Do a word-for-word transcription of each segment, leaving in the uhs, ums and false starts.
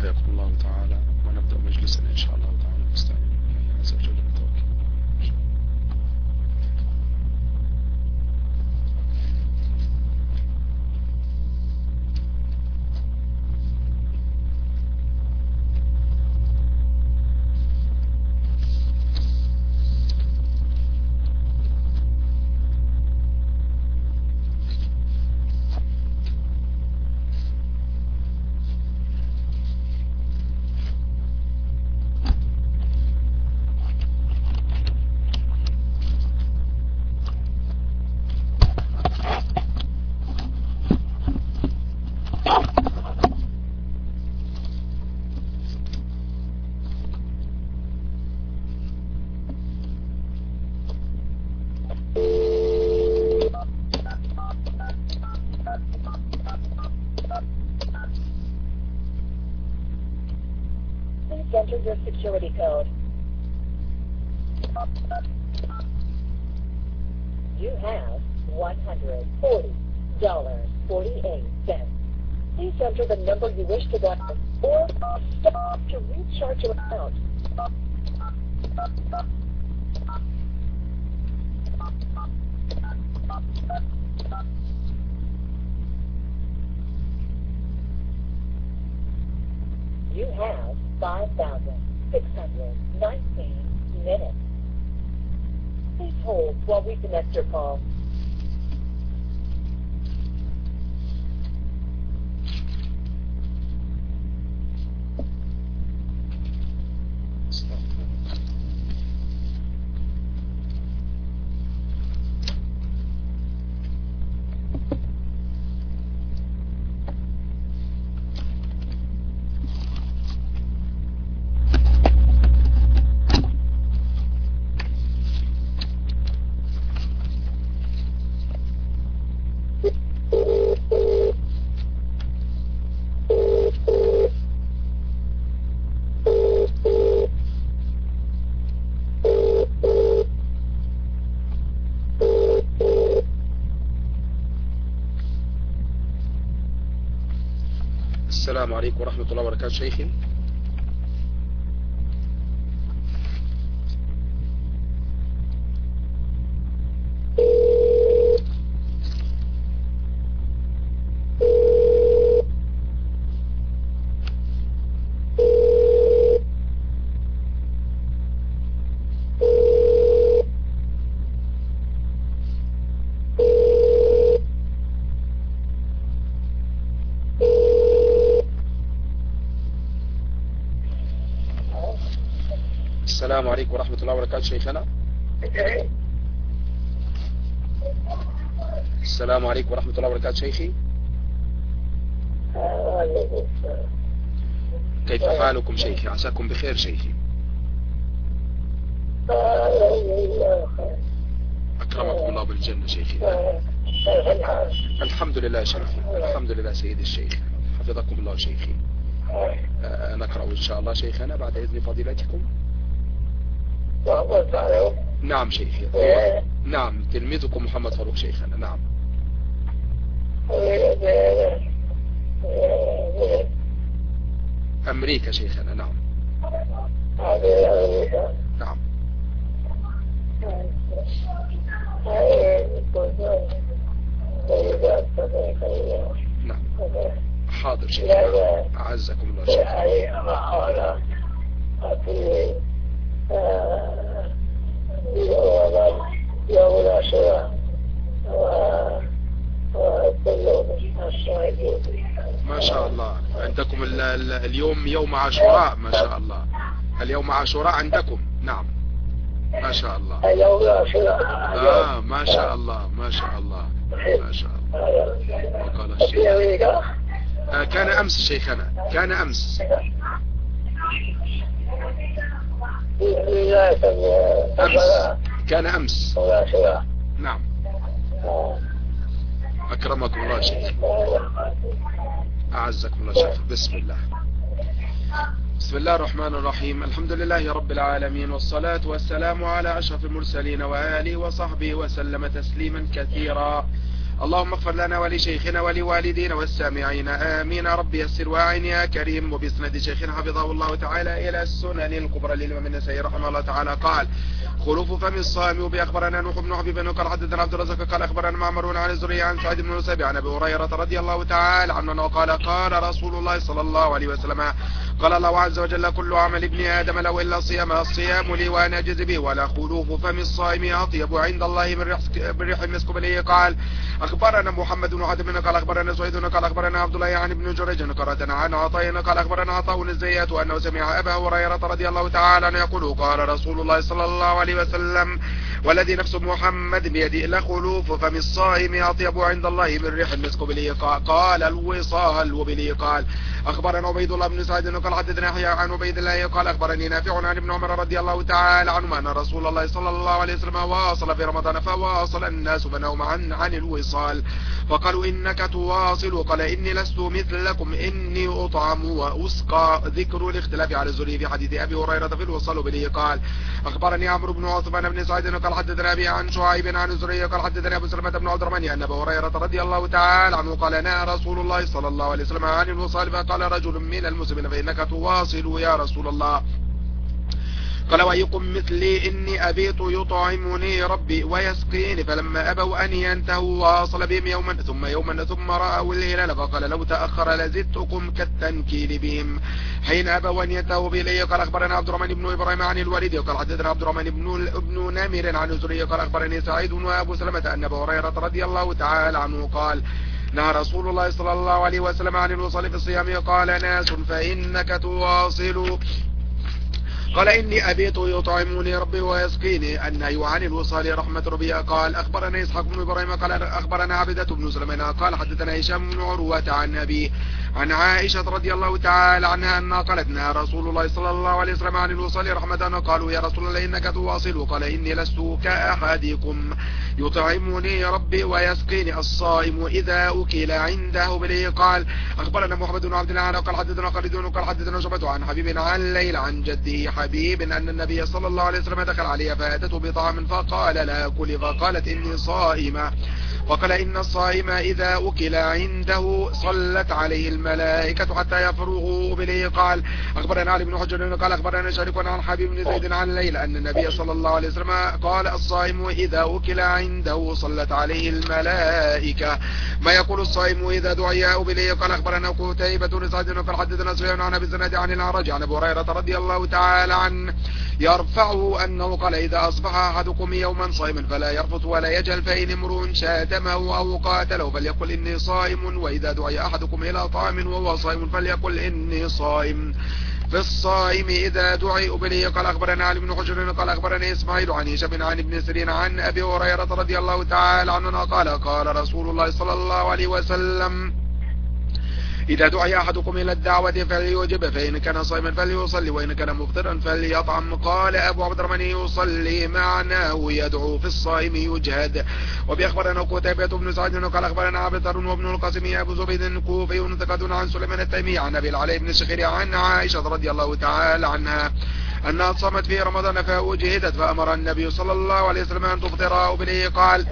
حياكم الله تعالى، ونبدأ مجلسنا إن شاء الله تعالى نستعين بالله عز وجل بالتوكل. Enter your security code. You have one hundred forty dollars and forty-eight cents. Please enter the number you wish to dial or stop to recharge your account. You have five thousand six hundred nineteen minutes. Please hold while we connect your call. السلام عليكم ورحمة الله وبركاته شيخي. السلام عليكم ورحمة الله وبركاته شيخنا. السلام عليكم ورحمة الله وبركاته شيخي. كيف حالكم شيخي؟ عساكم بخير شيخي. أكرمكم الله بالجنة شيخي. الحمد لله شيخي، الحمد لله سيدي الشيخ، حفظكم الله شيخي. أه نقرأ إن شاء الله شيخنا بعد إذن فضيلتكم. نعم شيخي. نعم تلميذكم محمد فاروق شيخنا. نعم أمريكا شيخنا. نعم نعم نعم حاضر شيخنا. أعزكم الله شيخنا. يوم العاشوراء ما شاء الله عندكم ال ال اليوم يوم عاشوراء. ما شاء الله اليوم عاشوراء عندكم. نعم ما شاء الله. يوم العاشوراء. آه ما شاء الله ما شاء الله ما شاء الله. وقال الشيخ آه كان أمس شيخنا، كان أمس أمس كان أمس. نعم أكرمكم الله شيخ. أعزكم الله شيخ. بسم الله بسم الله الرحمن الرحيم. الحمد لله رب العالمين، والصلاة والسلام على أشرف المرسلين وآله وصحبه وسلم تسليما كثيرا. اللهم اغفر لنا ولشيخنا ولوالدينا والسامعين آمين. ربي يسر واعن يا كريم. وبسند شيخنا حفظه الله تعالى إلى السنن الكبرى للإمام النسائي رحمه الله تعالى قال: خلوف فم الصائم. وبأخبرنا نوح بن حبيب قال حدثنا عبد الرزاق قال أخبرنا معمر عن الزهري عن سعيد بن المسيب عن أبي هريرة رضي الله تعالى عنه قال: قال رسول الله صلى الله عليه وسلم: قال الله عز وجل: كل عمل ابن آدم له إلا الصيام، الصيام لي وأنا أجزي به، ولا خلوف فم الصائم أطيب عند الله من ريح المسك. بليه قال: أخبرنا محمد بن حاتم قال أخبرنا سعيد قال أخبرنا عبد الله عن ابن جريج قرأتنا عن عطاء قال أخبرنا عطاء الزيات أنه سمع أبا هريرة رضي الله تعالى عنه يقول: قال رسول الله صلى الله عليه وسلم: والذي نفس محمد بيده لخلوف فم الصائم أطيب عند الله من ريح المسك. بليه قال: الوصال. وبليه قال: أخبرنا عبيد الله بن سعيد قال حدثنا يحيى عن عبيد الله قال أخبرني نافع عن ابن عمر رضي الله تعالى عنهما أن رسول الله صلى الله عليه وسلم واصل في رمضان فواصل الناس فنهوا عن عن الوصال فقالوا: إنك تواصل. قال: إني لست مثلكم، إني أطعم وأسقى. ذكر الاختلاف على الزهري في حديث أبي هريرة في الوصال. به قال: أخبرني عمرو بن عثمان بن سعيد قال حدثنا أبي عن شعيب عن الزهري قال حدثنا أبو سلمة بن عبد الرحمن أن أبا هريرة رضي الله تعالى عنه قال: نهى رسول الله صلى الله عليه وسلم عن الوصال. فقال رجل من المسلمين: فإنك تواصل يا رسول الله. قال: وأيكم مثلي إني أبيت يطعمني ربي ويسقيني. فلما أبوا أن ينتهوا واصل بهم يوما ثم يوما ثم رأوا الهلال فقال: لو تأخر لزدتكم كالتنكيل بهم حين أبوا أن ينتهوا بإليه. قال: أخبرنا عبد الرحمن بن إبراهيم عن الوليد قال حدثنا عبد الرحمن بن ابن نمر عن الزهري قال أخبرني سعيد وأبو سلمة أن أبا هريرة رضي الله تعالى عنه قال: نهى رسول الله صلى الله عليه وسلم عن الوصال في الصيام. قال ناس: فإنك تواصل. قال: إني أبيت يطعمني ربي ويسقيني. النهي عن الوصال رحمة ربي. قال: أخبرنا إسحاق بن إبراهيم قال أخبرنا عبدة بن سليمان قال حدثنا هشام بن عروة عن أبي عن عائشة رضي الله تعالى عنها أنها قالت: نهى رسول الله صلى الله عليه وسلم عن الوصال رحمة. قالوا: يا رسول الله إنك تواصل. قال: إني لست كأحدكم يطعمني ربي ويسقيني الصائم إذا أكل عنده. بليه قال: أخبرنا محمد بن عبد الله قال حدثنا خالد قال حدثنا شعبة عن حبيب عن ليل عن جده حبيب أن النبي صلى الله عليه وسلم دخل عليها فأتته بطعام فقال: لا أكل. فقالت: إني صائمة. وقال: إن الصائم إذا أكل عنده صلت عليه الملائكة حتى يفرغوا. بليه قال: أخبرنا علي بن حجر قال أخبرنا شريك عن حبيب بن زيد عن ليل أن النبي صلى الله عليه وسلم قال: الصائم إذا أكل عنده صلت عليه الملائكة. ما يقول الصائم إذا دعي. بليه قال: أخبرنا قتيبة بن سعد قال حدثنا سفيان عن أبي الزناد عن الأعرج عن أبي هريرة رضي الله تعالى عنه يرفعه أنه قال: إذا أصبح أحدكم يوما صائما فلا يرفث ولا يجهل، فإن امرؤ شاتمه أو قاتله فليقل إني صائم. وإذا دعي أحدكم إلى طعام وهو صائم فليقل إني صائم. في الصائم إذا دعي. بليه قال: أخبرنا علي بن حجر قال أخبرني إسماعيل عن هشام عن ابن سيرين عن أبي هريرة رضي الله تعالى عنه قال: قال رسول الله صلى الله عليه وسلم: إذا دعي أحدكم إلى الدعوة فليجب، فإن كان صائما فليصلي، وإن كان مفطرا فليطعم. قال أبو عبد الرحمن: يصلي معناه يدعو في الصائم يجهد. وبأخبرنا قتيبة بن سعد قال أخبرنا عبدة وابن القاسم أبو زبيد كوفي ثقة عن سليمان التيمي عن أبي العلاء بن الشخير عن عائشة رضي الله تعالى عنها أنها صامت في رمضان فأجهدت فأمر النبي صلى الله عليه وسلم أن تفطر. به قال: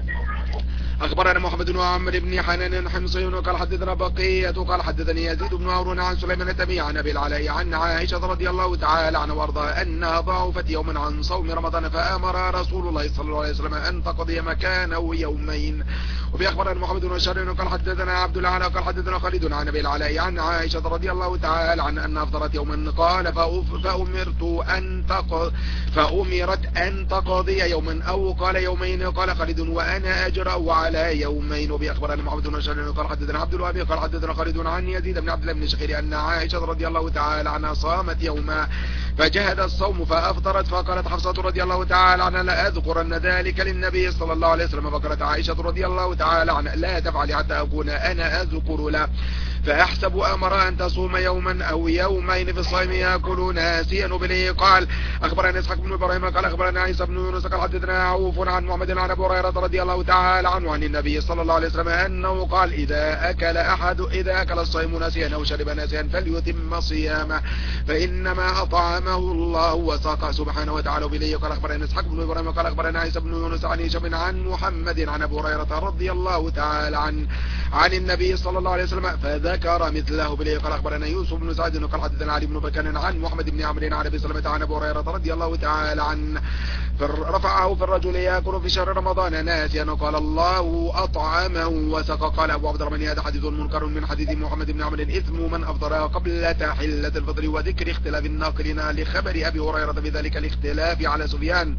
أخبرنا محمد بن عمرو بن حنان حمصي قال حدثنا بقية قال حدثني يزيد بن هارون عن سليمان التيمي عن أبي العلاء عن عائشة رضي الله تعالى عنها وارضاها أنها ضعفت يوما عن صوم رمضان فأمر رسول الله صلى الله عليه وسلم أن تقضي مكانه يومين. وبأخبرنا محمد بن بشار قال حدثنا عبد الأعلى قال حدثنا خالد عن أبي العلاء عن عائشة رضي الله تعالى عنها أنها أفطرت يوما قال فأمرت أن تق فأمرت أن تقضي يوما أو قال يومين. قال خالد: وأنا أجرأ على يومين. وبأخبرنا محمد بن بشار قال حدثنا عبد الوهاب قال حدثنا خالد عن يزيد بن عبد الله بن شخير أن عائشة رضي الله تعالى عنها صامت يوما فجهد الصوم فأفطرت. فقالت حفصة رضي الله تعالى عنها: لا أذكرن ذلك للنبي صلى الله عليه وسلم. فقالت عائشة رضي الله تعالى عنها: لا تفعلي حتى أكون أنا أذكر له. فأحسب أمر أن تصوم يوما أو يومين في الصيام يأكل ناسيا به. قال أخبرنا إسحاق بن إبراهيم قال أخبرنا عيسى بن يونس قال حدثنا عوف عن محمد عن أبي هريرة رضي الله تعالى عنه عن النبي صلى الله عليه وسلم أنه قال إذا أكل أحد إذا أكل الصائم ناسيا أو شرب ناسيا فليتم صيامه فإنما أطعمه الله وساقه سبحانه وتعالى بليه. قال أخبرنا إسحاق بن إبراهيم قال أخبرنا عيسى بن يونس عن هشام عن محمد عن أبي هريرة رضي الله تعالى عن عن النبي صلى الله عليه وسلم فذكر مثله بليه. قال أخبرنا يوسف بن سعد قال حدثنا علي بن بكر عن محمد بن عمرو عن أبي سلمة عن أبي هريرة رضي الله تعالى عنه رفعه في الرجل يأكل في شهر رمضان ناسيا قال الله أطعمه وسقى. قال أبو عبد الرحمن هذا حديث منكر من حديث محمد بن عمرو إثم من أفطر قبل تحلة الفطر وذكر اختلاف الناقلين لخبر أبي هريرة بذلك الاختلاف على سفيان.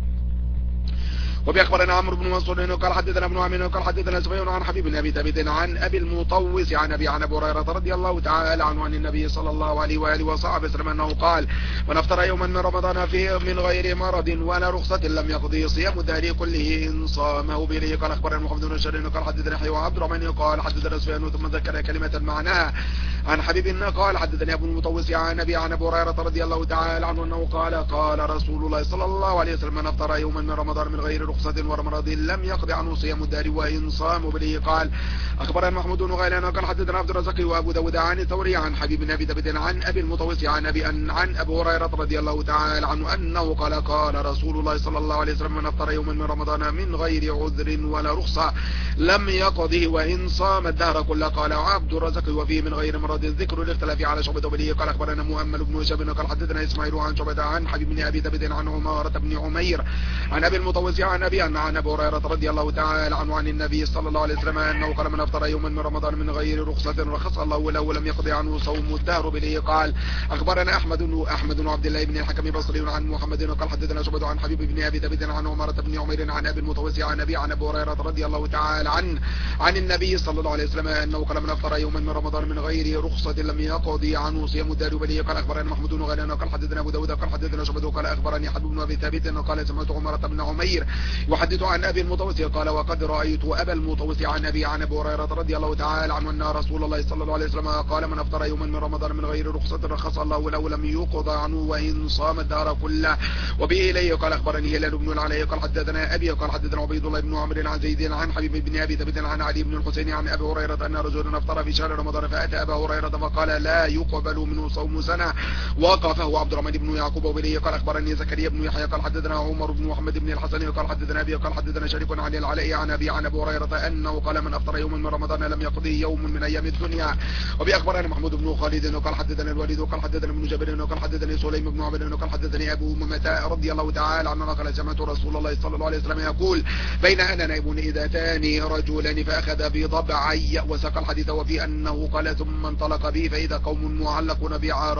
وبأخبرنا عمرو بن منصور قال حدثنا ابن عمين قال حدثنا سفيان عن حبيب بن أبي ثابت عن أبي المطوس عن أبي عن أبي هريرة رضي الله تعالى عنه عن النبي صلى الله عليه وآله وصحبه وسلم أنه قال من أفطر يوما من رمضان فيه من غير مرض ولا رخصة لم يقضي صيام الدهر كله إن صامه به. قال أخبرنا محمد بن شرين قال حدثنا يحيى وعبد الرحمن قال حدثنا سفيان ثم ذكر كلمة معناها عن حبيب قال حدثني أبو المطوس عن أبي عن أبي هريرة رضي الله تعالى عنه أنه قال قال رسول الله صلى الله عليه وسلم من أفطر يوما من رمضان من غير رخصة ولا مرض لم يقض عنه صيام الدهر وإن صام به. قال أخبرنا محمود بن غيلان قال حدثنا عبد الرزاق وأبو داود عن الثوري عن حبيب بن أبي ثابت عن أبي المطوس عن أبي عن, عن أبي هريرة رضي الله تعالى عنه أنه قال قال رسول الله صلى الله عليه وسلم من أفطر يوما من رمضان من غير عذر ولا رخصة لم يقضه وإن صام الدهر كله. قال عبد الرزاق وفيه من غير مرض ذكر الاختلاف على شعبة به. قال أخبرنا مؤمل بن هشام قال حدثنا إسماعيل عن شعبة عن حبيب بن أبي ثابت عن عمارة بن عمير عن أبي المطوس عن أبي عن أبي هريرة رضي الله تعالى عنه عن النبي صلى الله عليه وسلم أنه قال من أفطر يوما من رمضان من غير رخصة رخص الله له ولم يقضي عنه صوم الدهر به. قال أخبرنا أحمد أحمد بن عبد الله بن الحكم بصري عن محمد قال حدثنا شعبة عن حبيب بن أبي ثابت عن عمارة بن عمير عن أبي المطوس عن أبي عن أبي هريرة رضي الله تعالى عنه عن النبي صلى الله عليه وسلم أنه قال من أفطر يوما من رمضان من غير رخصة لم يقضي عنه صيام الدهر به. قال أخبرنا محمود بن غيلان قال حدثنا أبو داود قال حدثنا شعبة قال أخبرني حبيب بن أبي ثابت قال سمعت عمارة بن عمير يحدث عن أبي المطوس قال وقد رأيت أبا المطوس عن أبي عن أبي هريرة رضي الله تعالى عنه أن رسول الله صلى الله عليه وسلم قال من أفطر يوما من رمضان من غير رخصة رخص الله له لم يقضى عنه وإن صام الدهر كله. وبه إليه قال أخبرني هلال بن العلاء قال حدثنا أبي قال حدثنا عبيد الله بن عمرو عن زيد عن حبيب بن أبي ثابت عن علي بن الحسين عن أبي هريرة أن رجلا أفطر في شهر رمضان فأتى أبا هريرة فقال لا يقبل منه صوم سنة وقفه عبد الرحمن بن يعقوب. وبه قال أخبرني زكريا بن يحيى قال حدثنا عمر بن محمد بن الحسن قال حدثنا أبي قال حدثنا شريك عن العلاء عن أبي عن أبي هريرة أنه قال من أفطر يوما من رمضان لم يقضي يوم من أيام الدنيا. وبأخبرنا محمود بن خالد قال حدثنا الوليد قال حدثنا ابن جبر قال حدثني سليم بن عمرو قال حدثني أبو أمامة رضي الله تعالى عنه قال سمعت رسول الله صلى الله عليه وسلم يقول بين أنا نائم إذا أتاني رجلان فأخذ بضبعي وساق الحديث وفي أنه قال ثم انطلق بي فإذا قوم معلقون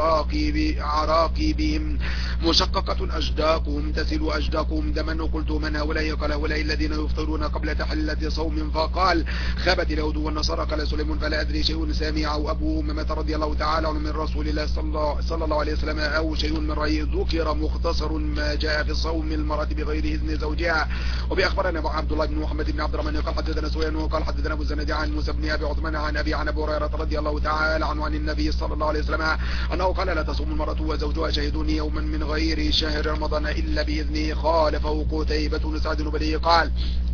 بعراقيبهم مشققة أجداقهم تسل أجداقهم دما. قلت من هؤلاء؟ قال هؤلاء الذين يفطرون قبل تحلة صوم. فقال خبت اليهود والنصارى. قال سليم فلا أدري شيء سامعه أبو أمامة رضي الله تعالى عنه من رسول الله صلى الله عليه وسلم أو شيء من رأيه ذكر مختصر ما جاء في صوم المرأة بغير إذن زوجها. وبأخبرنا عبد الله بن محمد بن عبد الرحمن قال حدثنا سفيان وقال حدثنا أبو الزناد عن موسى بن أبي عثمان عن أبي عن أبي هريرة رضي الله تعالى عنه عن النبي صلى الله عليه وسلم أنه قال لا تصوم المرأة وزوجها شهدون يوما من غير شهر رمضان إلا بإذنه. خالفه قتيبة بن سعد بن قال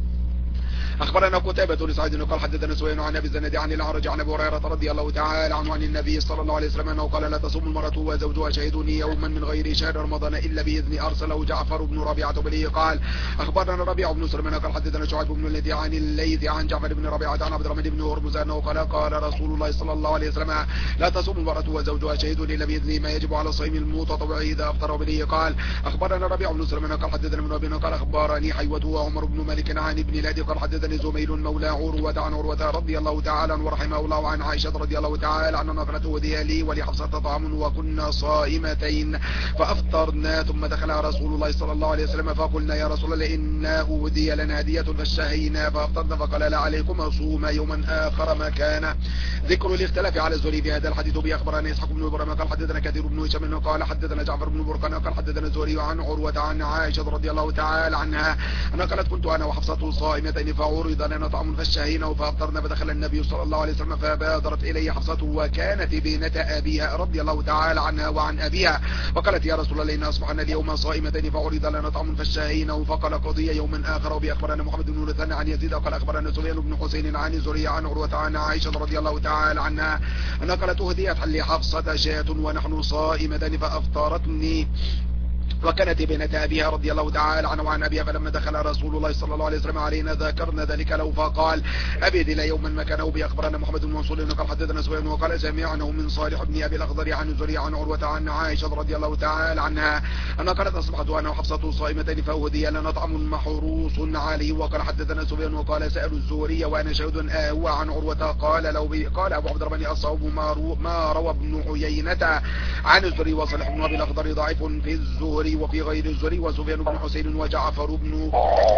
أخبرنا قتيبة بن سعيد قال حدثنا سفيان عن أبي الزناد عن الأعرج عن أبي هريرة رضي الله تعالى عنه عن النبي صلى الله عليه وسلم أنه قال لا تصوم المرأة وزوجها شهدون يوما من غير شهر رمضان إلا بإذن. أرسله جعفر بن ربيعة بن قال أخبرنا ربيع بن سليمان قال حدثنا شعيب بن الذي عن الليث عن جعفر بن ربيعة عن عبد الرحمن بن هرمز أنه قال قال رسول الله صلى الله عليه وسلم لا تصوم المرأة وزوجها شهدون إلا بإذن ما يجب على الصائم المتطوع إذا أفطر به. قال أخبرنا ربيع بن سليمان قال حدثنا من ربيع قال أخبرني حيوة وعمر بن مالك عن ابن لادي قال حدثني زميل مولى عروة عن عروة رضي الله تعالى ورحمه الله عن عائشة رضي الله تعالى عنها قالت ودي لي ولحفصة طعام وكنا صائمتين فأفطرنا ثم دخل رسول الله صلى الله عليه وسلم فقلنا يا رسول الله إنا أودي لنا هدية فاشتهينا فأفطرنا فقال لا عليكم صوم يوما آخر ما كان. ذكر الاختلاف على الزهري في هذا الحديث. بأخبرنا إسحاق بن إبراهيم قال حدثنا كثير بن هشام قال حدثنا جعفر بن برقان قال حدثنا الزهري عن عروة عن عائشة رضي الله تعالى عنها أنا قالت كنت أنا وحفصة صائمتين فعرض فعرض لنا طعام فاشتهيناه فأفطرنا فدخل النبي صلى الله عليه وسلم فبادرت إليه حفصة وكانت بنت أبيها رضي الله تعالى عنها وعن أبيها فقالت يا رسول الله إن أصبحنا اليوم صائمتين فعرض لنا طعام فاشتهيناه فقال قضي يوما آخر وبأخبرنا محمد بن مثنى عن يزيد قال أخبرنا سفيان بن حسين عن زريع عن عروة عن عائشة رضي الله تعالى عنها أنها قالت أهديت لحفصة شاة ونحن صائمتان فأفطرتني وكانت بنت أبيها رضي الله تعالى عنه وعن أبيها فلما دخل رسول الله صلى الله عليه وسلم علينا ذكرنا ذلك له فقال أبيد إلى يوما مكانه بأخبرنا محمد بن منصور قال حدثنا سفيان وقال سمعناه من صالح بن أبي الأخضر عن زريع عن عروة عن عائشة رضي الله تعالى عنها أنها قالت أصبحت وأنا وحفصة صائمتين فأهدي لنا طعام محروس عليه وقال حدثنا سفيان وقال سأل الزهري وأنا شهد آهو عن عروة قال لو قال أبو عبد الرحمن الصواب ما, ما روى ابن عيينة عن الزهري وصالح بن أبي الأخضر ضعيف في الزهري وفي غير الزهري وسفيان بن حسين وجعفر بن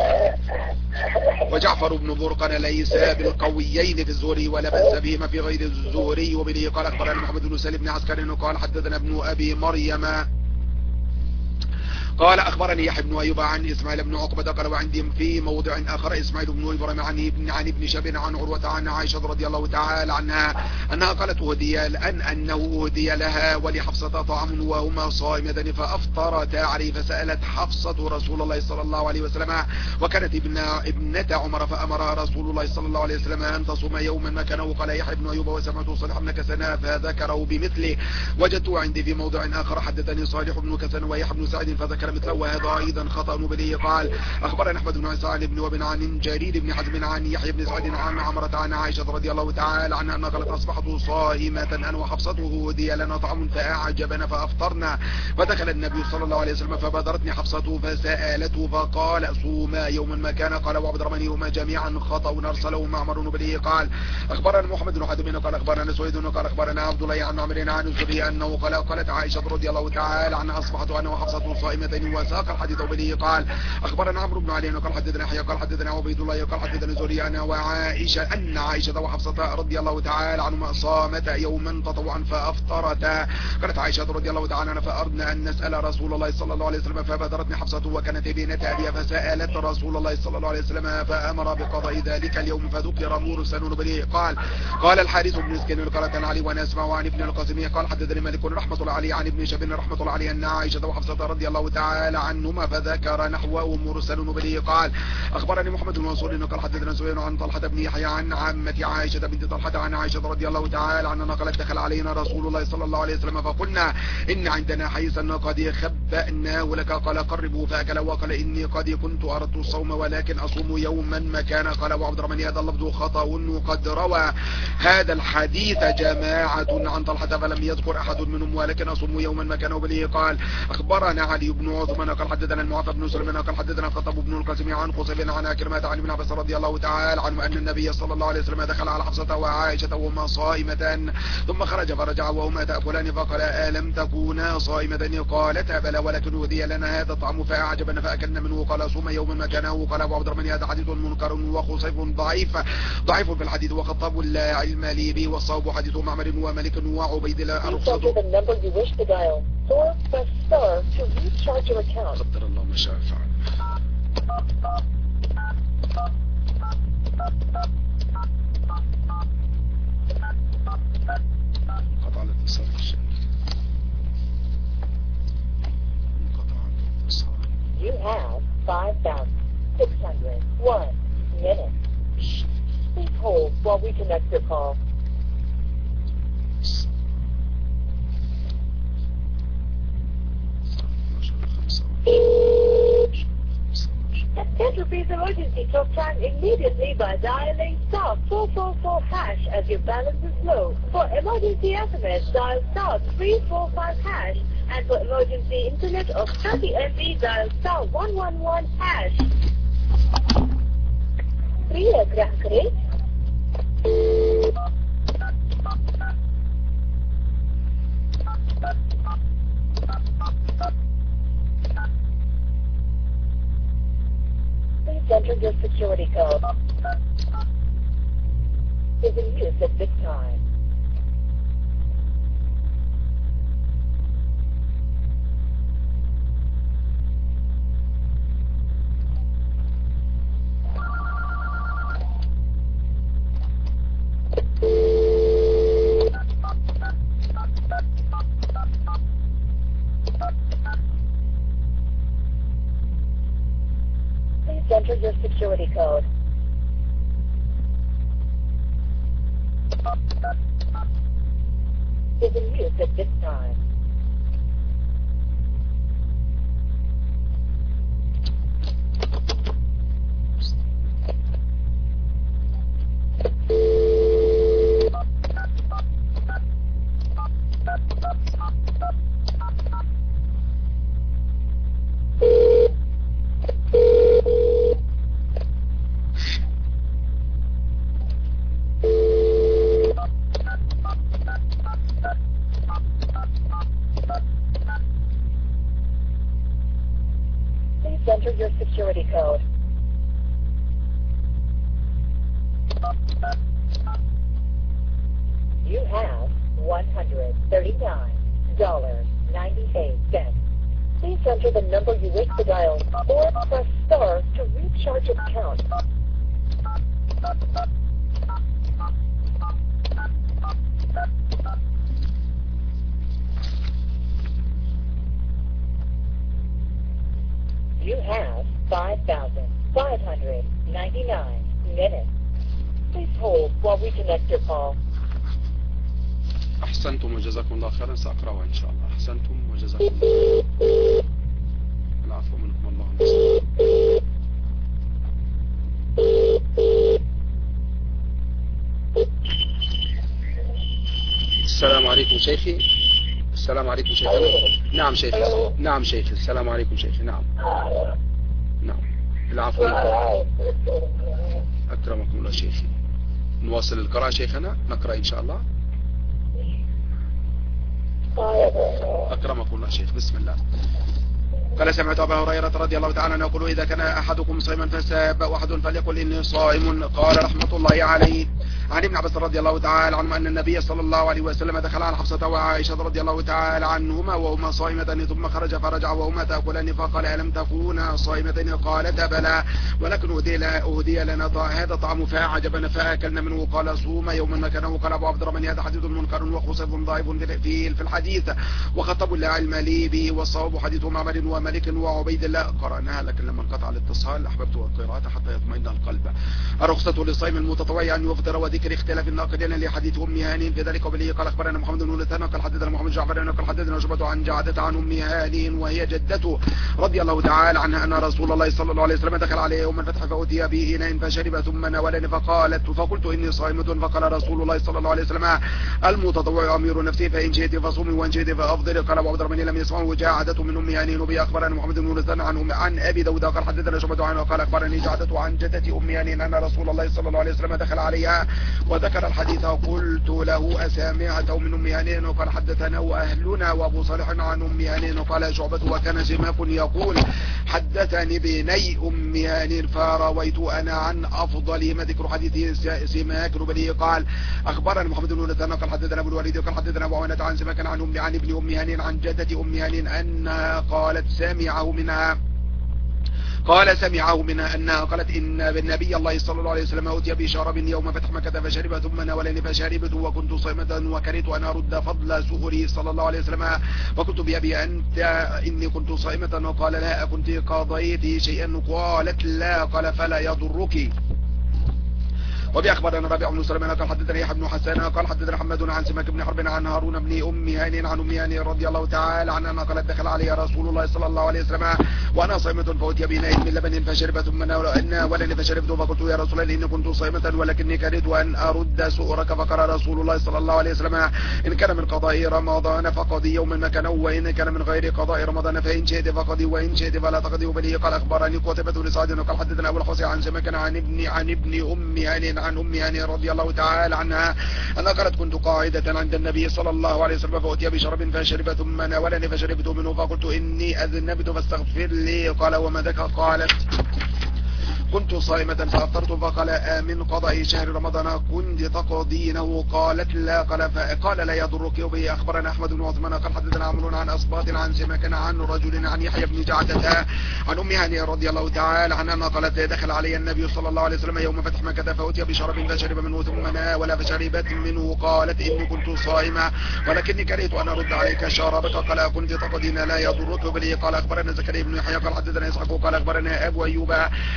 وجعفر بن برقن ليس بالقويين في الزهري ولا بأس بهما في غير الزهري وبه قال أخبرنا محمد بن سالم بن عسكر قال حدثنا ابن أبي مريم قال أخبرني يحيى بن أيوب عن إسماعيل بن عقبة قال وعندي في موضع آخر إسماعيل بن إبراهيم عن ابن عن ابن شاب عن عروة عن عائشة رضي الله تعالى عنها أنها قالت أهدي أن أنه أهدي لها ولحفصة طعام وهما صائمتان فأفطرتا عليه فسألت حفصة رسول الله صلى الله عليه وسلم وكانت ابن ابنة عمر فأمرها رسول الله صلى الله عليه وسلم أن تصوم يوما مكانه قال يحيى بن أيوب وسمعت صالح بن كسان فذكره بمثله وجدت عندي في موضع آخر حدثني صالح بن كسان ويحيى بن سعد فذكر مثله وهذا أيضا خطأ به قال أخبرنا أحمد بن عيسى بن وبن عن جرير بن حزم عن يحيى بن سعد عن عمرة عن عائشة رضي الله تعالى عنها أنها قالت أصبحت صائمة أنا وحفصته هدي لنا طعام فأعجبنا فأفطرنا فدخل النبي صلى الله عليه وسلم فبادرتني حفصته فسألته فقال صوما يوما ما كان قال وعبد الرحمن هما جميعا خطأ أرسله معمر به قال أخبرنا محمد بن حاتم قال أخبرنا سويد قال أخبرنا عبد الله عن عمر عن الزهري أنه قال قالت عائشة رضي الله تعالى عنها أصبحت أنا وحفصة صائمتين وساق الحديث به قال أخبرنا عمرو بن علي قال حدثنا يحيى قال حدثنا عبيد الله قال حدثنا زهري أنا وعائشة أن عائشة وحفصة رضي الله تعالى عنهما صامتا يوما تطوعا فأفطرتا قالت عائشة رضي الله تعالى عنها فأردنا أن نسأل رسول الله صلى الله عليه وسلم فبادرتني حفصة وكانت بنت أبيها فسألت رسول الله صلى الله عليه وسلم فأمر بقضاء ذلك اليوم فذكر مرسل به قال قال الحارث بن مسكين قال كان علي وأنا أسمع عن ابن القاسم قال حدثني مالك رحمة الله عليه عن ابن شبن رحمة الله عليه أن عائشة وحفصة رضي الله تعالى عنهما فذكر نحوه مرسل به قال أخبرني محمد بن منصور قال حدثنا سفيان عن طلحة بن يحيى عن عمة عائشة بنت طلحة عن عائشة رضي الله تعالى عنها قالت دخل علينا رسول الله صلى الله عليه وسلم فقلنا إن عندنا حيثا قد خبأناه لك قال قربوا فأكل وقال إني قد كنت أردت الصوم ولكن أصوم يوما مكان قال وعبد الرحمن هذا اللفظ خطأ وقد روى هذا الحديث جماعة عن طلحة فلم يذكر أحد منهم ولكن أصوم يوما مكانه به قال أخبرنا علي بن عثمان قال حدثنا المعطى بن سليمان قال حدثنا خطب بن القاسم عن قصيب عن أكرمة عن ابن عباس رضي الله تعالى عنه أن النبي صلى الله عليه وسلم دخل على حفصة وعائشة وهما صائمتان ثم خرج فرجع وهما تأكلان فقال ألم تكونا صائمتان قالتا بلى ولكن أهدي لنا هذا الطعام فأعجبنا فأكلنا منه قال صوم يوما مكانه قال أبو عبد الرحمن هذا حديث منكر وخصيف ضعيف ضعيف في الحديث وخطاب لا علم لي به والصواب حديث معمر وملك وعبيد الله الرخصة قدر الله ما شاء فعل. قطع الاتصال انقطع الاتصال. You have five thousand six hundred one minutes. Please hold while we connect your call. Interface emergency talk time immediately by dialing star four four four hash as your balance is low. For emergency S M S, dial star three four five hash, and for emergency internet of thirty M B, dial star one one one hash. Free aircraft rate. Enter your security code. Is in use at this time. is in use at this time. Enter your security code. You have one hundred thirty-nine dollars and ninety-eight cents. Please enter the number you wish to dial or press star to recharge your account. You have five thousand five hundred ninety-nine minutes. Please hold while we connect your call. أحسنتم وجزاكم الله خيرا. سأقرأها إن شاء الله. أحسنتم وجزاكم الله. العفو منكم الله المستعان. السلام عليكم شيخي. السلام عليكم شيخي. نعم شيخي. نعم شيخي. السلام عليكم شيخي. نعم. نعم. العفو منكم. أكرمكم الله شيخي. نواصل القراءة شيخنا. نقرأ إن شاء الله. أكرمكم الله شيخ. بسم الله. قال سمعت أبا هريرة رضي الله تعالى عنه يقول إذا كان أحدكم صائما فساب أحد فليقل إني صائم. قال رحمة الله عليه عن ابن عباس رضي الله تعالى عنه أن النبي صلى الله عليه وسلم دخل على حفصة وعائشة رضي الله تعالى عنهما وهما صائمتان ثم خرج فرجع وهما تأكلان فقال ألم تكونا صائمتين؟ قالتا بلى ولكن أهدي لنا هذا طعام فأعجبنا فأكلنا منه. قال صوم يوما مكانه. قال أبو عبد الرحمن هذا حديث منكر وخصف ضعيف في في الحديث وخطب لا علم لي به والصواب حديث معمر ومالك وعبيد الله. قرأناها لكن لما انقطع الاتصال أحببت القراءة حتى يطمئن القلب. الرخصة للصائم المتطوع أن يفطر وذكر اختلاف الناقلين لحديث أم هانين في ذلك وبه. قال أخبرنا محمد بن ولثان قال حدثنا محمد جعفر قال حدثنا شعبة عن جعدة عن أم هانين وهي جدته رضي الله تعالى عنها أن رسول الله صلى الله عليه وسلم دخل عليه يوم الفتح فأتي به إناء فشرب ثم ناولني فقالت فقلت إني صائمة. فقال رسول الله صلى الله عليه وسلم المتطوع أمير نفسه فإن شئت فصومي وإن شئت فأفضل. قال أبو عبد الرحمن لم يسمعه جعدة من أم هانين وبه. أخبرنا محمد بن ولثان عن عن أبي داود قال حدثنا شعبة عنه قال أخبرني جعدة عن جدة أم هانين أن رسول الله صلى الله عليه وسلم دخل عليها وذكر الحديث. قلت له أسامعته من أم هانين؟ وقال حدثنا وأهلنا وأبو صالح عن أم هانين. وقال شعبة وكان سماك يقول حدثني بني أم هانين فرويت أنا عن أفضل ما ذكر حديث سماك بني. قال أخبرنا محمد بن ولثان قال حدثنا أبو الوليد قال حدثنا أبو عوانة عن سماك عن أم عن ابن أم هانين عن جدة أم هانين أنها قالت سمعه منها قال سمعه منها أنها قالت إن النبي الله صلى الله عليه وسلم أوتي بشراب يوم فتح مكة فشرب ثم ناولني فشربت وكنت صائمة وكرهت أن أرد فضل سهري صلى الله عليه وسلم فقلت بأبي أنت إني كنت صائمة. وقال لا كنت قضيت شيئا؟ قالت لا. قال فلا يضرك. وبي أخبرنا ربيع بن سليمان قال حدثنا يحيى بن حسان قال حدثنا محمد عن سماك بن حرب عن هارون بن أم هانين عن أم هانين رضي الله تعالى عنها قالت دخل علي رسول الله صلى الله عليه وسلم وأنا صائمة فأتي بإناء من لبن فشرب ثم ناولني فشربت فقلت يا رسول الله إني كنت صائمة ولكني كرهت أن أرد سؤرك. فقال رسول الله صلى الله عليه وسلم إن كان من قضاء رمضان فقضي يوما مكانه وإن كان من غير قضاء رمضان فإن شئت فقضي وإن شئت فلا تقضي. وبه. قال أخبرني قتيبة بن سعد قال حدثنا أبو الحسين عن سماك عن ابن عن ابن أم هانين عن أم هانين رضي الله تعالى عنها أنا قالت كنت قاعدة عند النبي صلى الله عليه وسلم فأتي بشرب فشرب ثم ناولني فشربت منه فقلت إني أذنبت فاستغفر لي. قال وما ذاك؟ قالت كنت صائمة فأفطرت. فقال من قضاء شهر رمضان كنت تقضينه؟ قالت لا. قال قال لا يضرك. وبه. أخبرنا أحمد بن عثمان قال حدثنا عمرو عن أصباط عن سماك عن رجل عن يحيى بن جعدة عن أم هانية رضي الله تعالى عنها قالت دخل علي النبي صلى الله عليه وسلم يوم فتح مكة فأتي بشرب فشرب منه ثم ناول فشربت منه. قالت إني كنت صائمة ولكني كرهت أن أرد عليك شرابك. قال كنت تقضين لا يضرك. وبه. قال أخبرنا زكريا بن يحيى قال حدثنا إسحاق قال أخبرنا أبو أيوب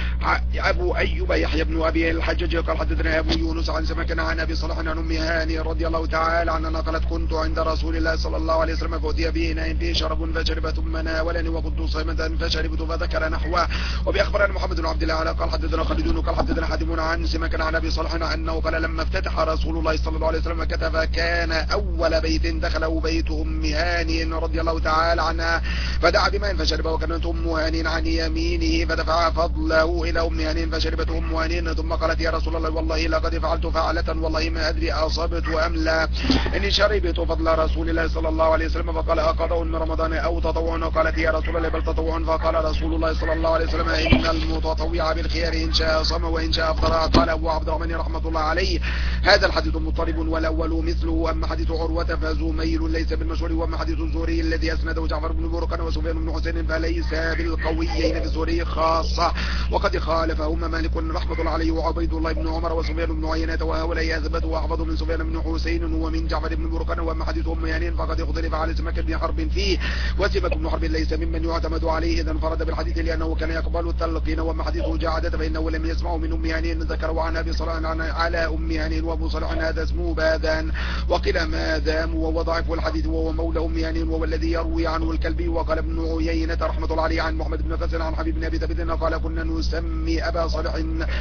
أبو أيوب يحيى بن أبي الحجاج قال حدثنا أبو يونس عن سمكة عن أبي صالح عن أم هاني رضي الله تعالى عنها قالت كنت عند رسول الله صلى الله عليه وسلم فأتي به إناء فيه شرب فشرب ثم ناولني وكنت صائمة فشربت فذكر نحوه. وبأخبرنا محمد بن عبد الله قال حدثنا خالد قال حدثنا حاتم عن سمكة عن أبي صالح أنه قال لما افتتح رسول الله صلى الله عليه وسلم كتب كان أول بيت دخله بيت أم هاني رضي الله تعالى عنها فدعا بماء فشرب وكانت أم هاني عن يمينه فدفع فضله إلى أم هاني فشربت أم هاني ثم قالت يا رسول الله والله لقد فعلت فعلة والله ما أدري أصبت أم لا إني شربت فضل رسول الله صلى الله عليه وسلم فقال أقضاء من رمضان أو تطوع قالت يا رسول الله بل تطوع فقال رسول الله صلى الله عليه وسلم إن المتطوع بالخيار إن شاء صام وإن شاء أفطر. قال أبو عبد الرحمن رحمة الله عليه هذا الحديث مضطرب والأول مثله. أما حديث عروة فزميل ليس بالمشهور وأما حديث الزهري الذي أسنده جعفر بن برقان وسفيان بن حسين فليس بالقويين في الزهري خاصة وقد خالفهما مالك رحمة الله عليه وعبيد الله بن عمر وسفيان بن عيينة وهؤلاء أثبت وأحفظ من سفيان بن حسين ومن جعفر بن برقان. وأما حديث أم هانين فقد اختلف على سمك بن حرب فيه وسمك بن حرب ليس ممن يعتمد عليه إذا انفرد بالحديث لأنه كان يقبل التلقين. وأما حديث جعدة فإنه لم يسمع من أم هانين ذكر عن أبي صالح على أم هانين وأبو صالح هذا اسمه باذان وقيل ماذام وهو ضعيف الحديث وهو مولى أم هانين وهو الذي يروي عنه الكلبي. وقال ابن عيينة رحمة الله عليه عن محمد بن قاسم عن حبيب بن أبي ثابت قال كنا نسمي أبا صالح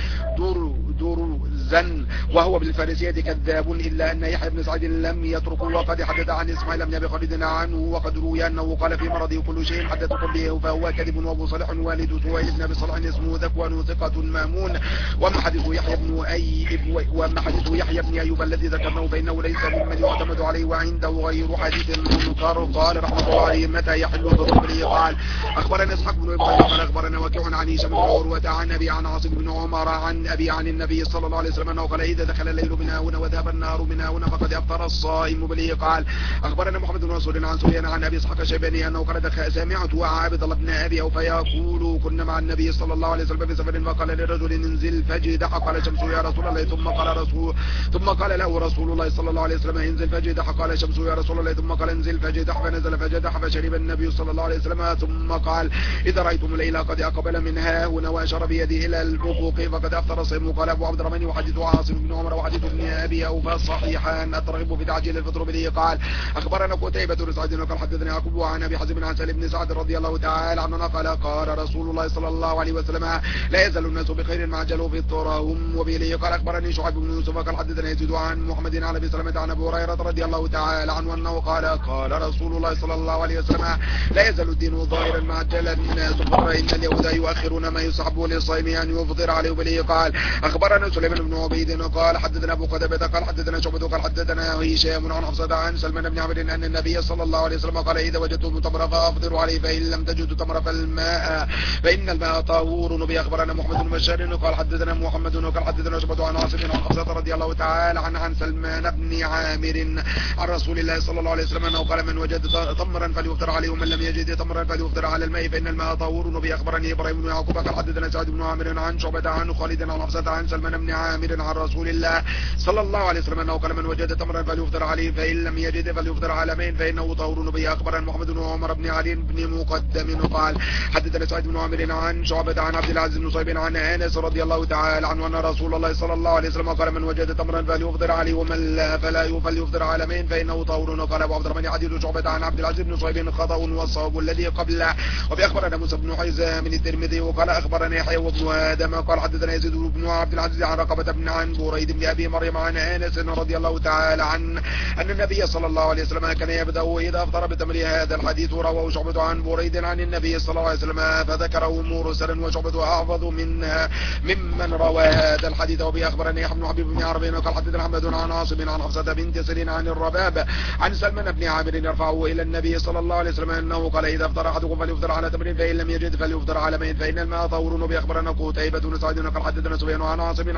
در در زن وهو بالفارسية كذاب إلا أن يحيى بن سعيد لم يتركه وقد حدث عن إسماعيل بن أبي خالد عنه وقد روي أنه قال في مرضه كل شيء حدثكم به فهو كذب. وأبو صالح والد سهيل بن أبي صالح اسمه ذكوان ثقة مامون. وأما حديث يحيى بن أي وأما حديث يحيى بن أيوب الذي ذكرناه فإنه ليس ممن يعتمد عليه وعنده غير حديث منكر. قال رحمه الله عليه متى يحل بالرجل قال أخبرنا إسحاق بن إبراهيم قال أخبرنا وكيع عن هشام بن عروة عن أبي عن عاصم بن عمر عن أبي عن النبي صلى الله عليه وسلم أنه قال إذا دخل الليل من هنا وذهب النهار من هنا فقد أفطر الصائم به. قال أخبرنا محمد بن رسول عن سفيان عن أبي إسحاق الشيباني أنه قال دخل سمعت وعابد الله بن أبي أو فيقول كنا مع النبي صلى الله عليه وسلم في سفر فقال للرجل انزل فجدح قال شمس يا رسول الله ثم قال رسول ثم قال له رسول الله صلى الله عليه وسلم انزل فجدح قال شمس يا رسول الله ثم قال انزل فجدح فنزل فجدح فشرب النبي صلى الله عليه وسلم ثم قال إذا رأيتم الليل قد أقبل منها هنا وأشار بيده إلى الأفق فقد أفطر الصائم. قال أبو عبد الرحمن وحديث عاصم بن عمر وحديث ابن أبي أوفى صحيحان الترغيب في تعجيل الفطر به. قال أخبرنا قتيبة بن سعيد قال حدثنا يعقوب عن أبي حازم عن سالم بن سعد رضي الله تعالى عنه قال قال رسول الله صلى الله عليه وسلم لا يزال الناس بخير ما عجلوا فطرهم وبه. قال أخبرني شعيب بن يوسف قال حدثنا يزيد عن محمد عن أبي سلمة عن أبي هريرة رضي الله تعالى عنه أنه قال قال رسول الله صلى الله عليه وسلم لا يزال الدين ظاهرا ما عجل الناس فطر إن اليهود يؤخرون ما يصحب للصائم أن يفطر عليه وبه. قال أخبرنا سليمان بن عبيد قال حدثنا أبو قتادة قال حدثنا شعبة قال حدثنا هشام عن حفصة عن سلمان بن عمرو أن النبي صلى الله عليه وسلم قال إذا وجدتم تمرا فأفطروا عليه فإن لم تجدوا تمرا فالماء فإن الماء طهور. نبي أخبرنا محمد بن بشار قال حدثنا محمد قال حدثنا شعبة عن عاصم عن حفصة رضي الله تعالى عن عن سلمان بن عامر عن رسول الله صلى الله عليه وسلم أنه قال من وجد تمرا فليفطر عليه ومن لم يجد تمرا فليفطر على الماء فإن الماء طهور. نبي أخبرني إبراهيم بن يعقوب قال حدثنا سعد بن عامر عن شعبة عن خالد عن حفصة عن سلمان بن عامر عن رسول الله صلى الله عليه وسلم أنه قال من وجد تمرا فليفطر عليه فإن لم يجد فليفطر على ماء فإنه طهور. نبي أخبرنا محمد بن عمر بن علي بن مقدم قال حدثنا سعد بن عامر عن شعبة عن عبد العزيز بن صهيب عن أنس رضي الله تعالى عنه أن رسول الله صلى الله عليه وسلم قال من وجد تمرا فليفطر عليه ومن لا فلا فليفطر على ماء فإنه طهور. قال أبو عبد الرحمن حديث شعبة عن عبد العزيز بن صهيب خطأ والصواب الذي قبله. وبأخبرنا موسى بن حزام من الترمذي وقال أخبرنا يحيى وابن آدم قال حدثنا يزيد بن عبد العزيز عن رقبة بن عن بريد بن أبي مريم عن أنس رضي الله تعالى عن أن النبي صلى الله عليه وسلم كان يبدأ إذا أفطر بتمر هذا الحديث رواه شعبة عن بريد عن النبي صلى الله عليه وسلم فذكره مرسلا وشعبة أحفظ منها ممن روى هذا الحديث. وبه أخبرني يحيى بن حبيب بن عربي قال حدثنا محمد عن عاصم عن حفصة بنت سيرين عن الرباب عن سلمان بن عامر يرفعه إلى النبي صلى الله عليه وسلم أنه قال إذا أفطر أحدكم فليفطر على تمر فإن لم يجد فليفطر على ماء فإن الماء طهور. وبه أخبرنا قتيبة بن سعيد قال حدثنا سفيان عن عاصم عن حفصة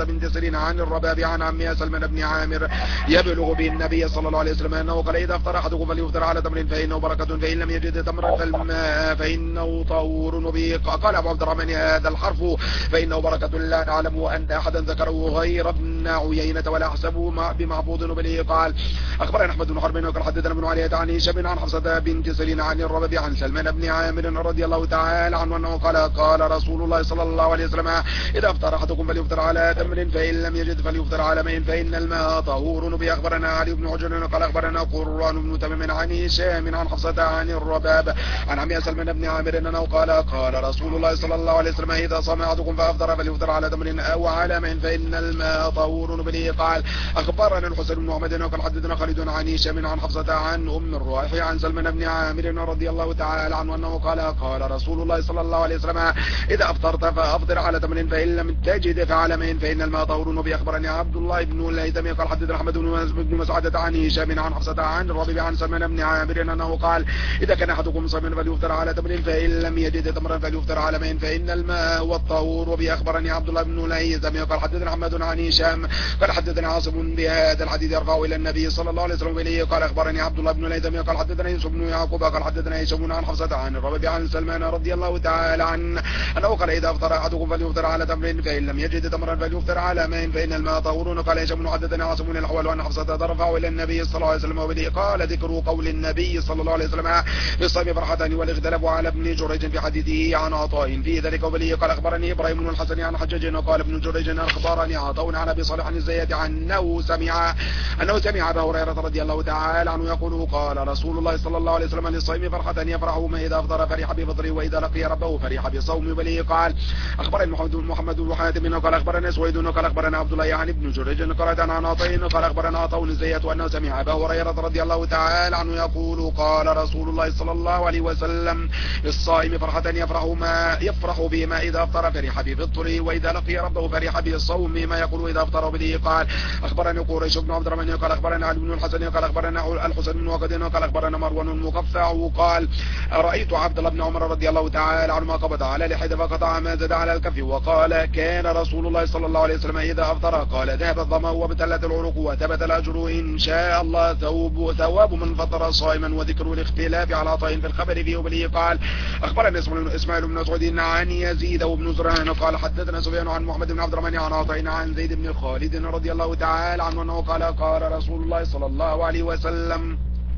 بنت سيرين عن الرباب عن عمها سلمان بن عامر يبلغ به النبي صلى الله عليه وسلم أنه قال إذا افطر أحدكم فليفطر على تمر فإنه بركة فإن لم يجد تمرا فالماء فإنه طهور به. قال أبو عبد الرحمن هذا الحرف فإنه بركة لا نعلم أن أحدا ذكره غير ابن عيينة ولا أحسبه بمحفوظ به. قال أخبرنا أحمد بن حرب وقال حدثنا ابن علي عن هشام عن حفصة بنت سيرين عن الرباب عن سلمان بن عامر رضي الله تعالى عنه أنه قال قال رسول الله صلى الله عليه وسلم إذا افطر أحدكم فليفطر على تمر فإن لم يجد فليفطر على ماء فإن الماء طهور به. أخبرنا علي بن حجر قال أخبرنا قران بن تميم عن هشام عن حفصة عن الرباب عن عمها سلمان بن عامر أنه قال قال رسول الله صلى الله عليه وسلم إذا صام أحدكم فأفطر فليفطر على تمر أو على ماء فإن الماء طهور به. قال أخبرنا الحسن بن محمد وقال حدثنا خالد عن هشام عن حفصة عن أم الرواح عن سلمان بن عامر رضي الله تعالى عنه أنه قال قال رسول الله صلى الله عليه وسلم إذا أفطرت فأفطر على تمر فإن لم تجد فعلى ماء فإن الماء طهور به. أخبرني عبد الله بن الهيثم قال حدثنا أحمد بن مسعدة عن هشام عن حفصة عن الربيع عن سلمان بن عامر أنه قال إذا كان أحدكم صائما فليفطر على تمر فإن لم يجد تمرا فليفطر على ماء فإن الماء والطهور به. أخبرني عبد الله بن الهيثم قال حدثنا أحمد عن هشام قال حدثنا عاصم بهذا الحديث يرفع إلى النبي صلى الله عليه وسلم إليه. قال أخبرني عبد الله بن الهيثم قال حدثنا يوسف بن يعقوب قال حدثنا هشام عن حفصة عن الربيع عن سلمان رضي الله تعالى عنه أنه قال إذا أفطر أحدكم فليفطر على تمر فإن لم يجد تمرا فليفطر على ماء فإن الماء طهور. قال هشام حدثنا عاصم بن الأحول وأن حفصة ترفع إلى النبي صلى الله عليه وسلم وبه. قال ذكر قول النبي صلى الله عليه وسلم في الصيام فرحتان والاختلاف على ابن جريج في حديثه عن عطاء في ذلك وبه. قال أخبرني إبراهيم بن الحسن عن حجاج قال ابن جريج أخبرني عطاء عن أبي صالح الزيات أنه سمع أنه سمع أبا هريرة رضي الله تعالى عنه يقول قال رسول الله صلى الله عليه وسلم للصيام فرحتان يفرحهما إذا أفطر فرح بفطره وإذا لقي ربه فرح بصوم وبه. قال أخبرني محمد محمد بن حاتم قال أخبرنا سويد قال أخبرنا عبد الله عن ابن جريج قال عن عطاء قال أخبرنا عطاء الزيات أنه سمع أبا هريرة رضي الله تعالى عنه يقول قال رسول الله صلى الله عليه وسلم للصائم فرحتان يفرحهما يفرح بهما إذا أفطر فرح بفطره وإذا لقي ربه فرح بصوم ما يقول إذا أفطر به. قال أخبرني قريش بن عبد الرحمن قال أخبرنا علي بن الحسن قال أخبرنا الحسن بن وقد قال أخبرنا مروان المقفع قال رأيت عبد الله بن عمر رضي الله تعالى عنهما قبض على لحية فقطع ما زاد على الكف وقال كان رسول الله صلى الله عليه وسلم إذا أفطر قال ذهب الظمأ وابتلت العروق وثبت الأجر إن شاء الله ثواب ثواب من فطر صائما. وذكر الاختلاف على عطاء في الخبر فيه وبه. قال أخبرنا إسماعيل بن مسعود عن يزيد وابن زرعان قال حدثنا سفيان عن محمد بن عبد الرحمن عن عطاء عن زيد بن خالد رضي الله تعالى عنه أنه قال قال رسول الله صلى الله عليه وسلم